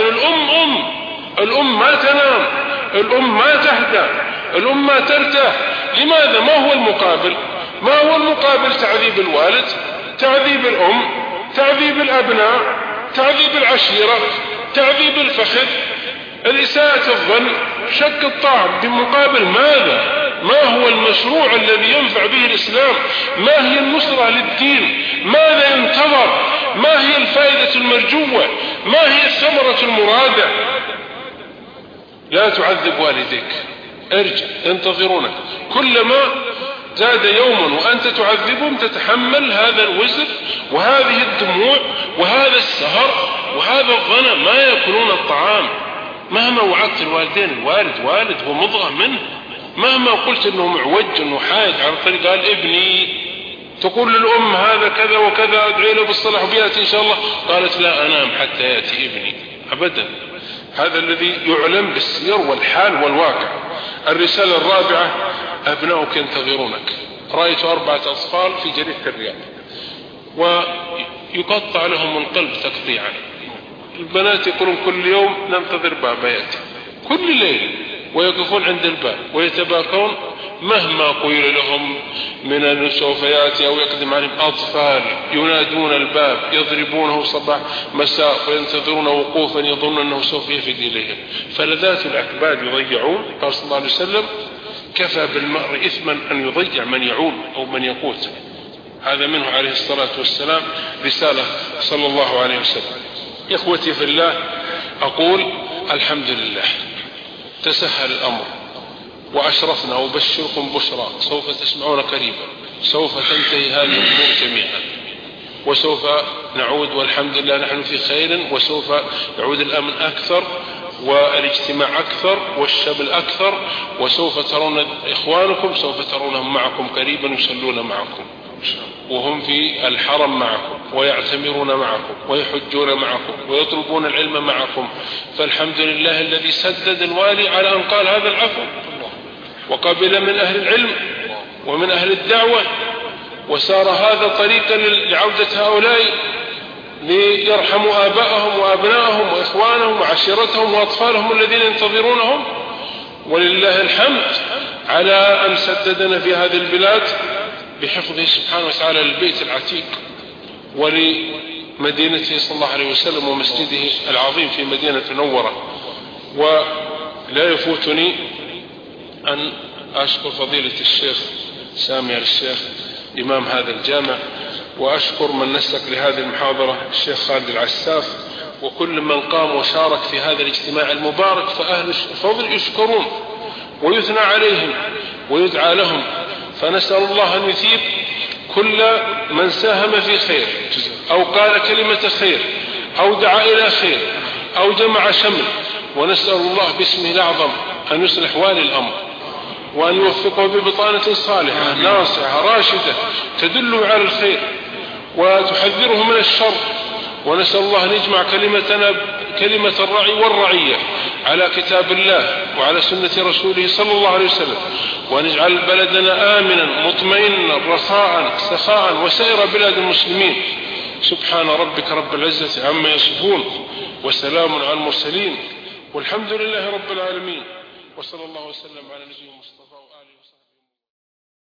الأم ما تنام، الأم ما تهدأ، الأم ما ترتاح. لماذا؟ ما هو المقابل؟ ما هو المقابل؟ تعذيب الوالد، تعذيب الأم، تعذيب الأبناء، تعذيب العشيرة، تعذيب الفخذ، الإساءة الظن، شك الطاعة. بمقابل ماذا؟ ما هو المشروع الذي ينفع به الإسلام؟ ما هي النصرة للدين؟ ماذا ينتظر؟ ما هي الفائدة المرجوة؟ ما هي الثمرة المرادة؟ لا تعذب والديك، ارجع، ينتظرونك. كلما زاد يوما وأنت تعذبهم تتحمل هذا الوزر وهذه الدموع وهذا السهر وهذا الظن. ما يأكلون الطعام. مهما وعدت الوالدين، الوالد والد هو مضغة منه، مهما قلت انه معوج انه حايد عن طريق قال ابني، تقول للأم هذا كذا وكذا، ادعي له بالصلاح وبيأتي إن شاء الله، قالت لا أنام حتى يأتي ابني. أبدا، هذا الذي يعلم بالسير والحال والواقع. الرسالة الرابعة: أبناؤك ينتظرونك. رأيت 4 أطفال في جريدة الرياض ويقطع لهم القلب تقطيعا. البنات يقولون كل يوم ننتظر بابا يأتي، كل ليلة، ويقفون عند الباب ويتباكون مهما قيل لهم من أنه سوف يأتي أو يقدم عليهم. أطفال ينادون الباب، يضربونه صباح مساء وينتظرون وقوفا يظن أنه سوف يفد إليهم. فلذات الأكباد يضيعون. قال صلى الله عليه وسلم: كفى بالمرء إثما أن يضيع من يعول أو من يقوت. هذا منه عليه الصلاة والسلام رسالة صلى الله عليه وسلم. إخوتي في الله، أقول الحمد لله، تسهل الأمر وأشرفنا، وبشركم بشرى سوف تسمعون قريبا، سوف تنتهي هذه الأمور جميعا، وسوف نعود والحمد لله نحن في خير، وسوف يعود الأمن أكثر والاجتماع أكثر والشمل أكثر، وسوف ترون إخوانكم، سوف ترونهم معكم قريبا يصلون معكم وهم في الحرم معكم ويعتمرون معكم ويحجون معكم ويطلبون العلم معكم. فالحمد لله الذي سدد الوالي على أن قال هذا العفو، وقبل من أهل العلم ومن أهل الدعوة، وسار هذا طريقا لعودة هؤلاء ليرحموا آباءهم وأبنائهم وإخوانهم وعشيرتهم وأطفالهم الذين ينتظرونهم. ولله الحمد على أن سددنا في هذه البلاد بحفظه سبحانه وتعالى للبيت العتيق ولمدينته صلى الله عليه وسلم ومسجده العظيم في مدينة منورة. ولا يفوتني أن أشكر فضيلة الشيخ سامي الشيخ إمام هذا الجامع، وأشكر من نسك لهذه المحاضرة الشيخ خالد العساف، وكل من قام وشارك في هذا الاجتماع المبارك. فأهل الفضل يشكرون ويثنى عليهم ويدعى لهم، فنسأل الله أن يثيب كل من ساهم في خير. أو قال كلمة خير أو دعا إلى خير أو جمع شمل، ونسأل الله باسمه الأعظم أن يصلح والي الأمر وأن يوفقه ببطانة صالحة ناصحة راشدة تدله على الخير وتحذره من الشر، ونسأل الله أن يجمع كلمة الرعي والرعية على كتاب الله وعلى سنة رسوله صلى الله عليه وسلم، وأن يجعل بلدنا آمنا مطمئنا رخاء سخاء وسائر بلاد المسلمين. سبحان ربك رب العزة عما يصفون وسلام على المرسلين والحمد لله رب العالمين، وصلى الله وسلم على نبينا المصطفى وآله وسلم.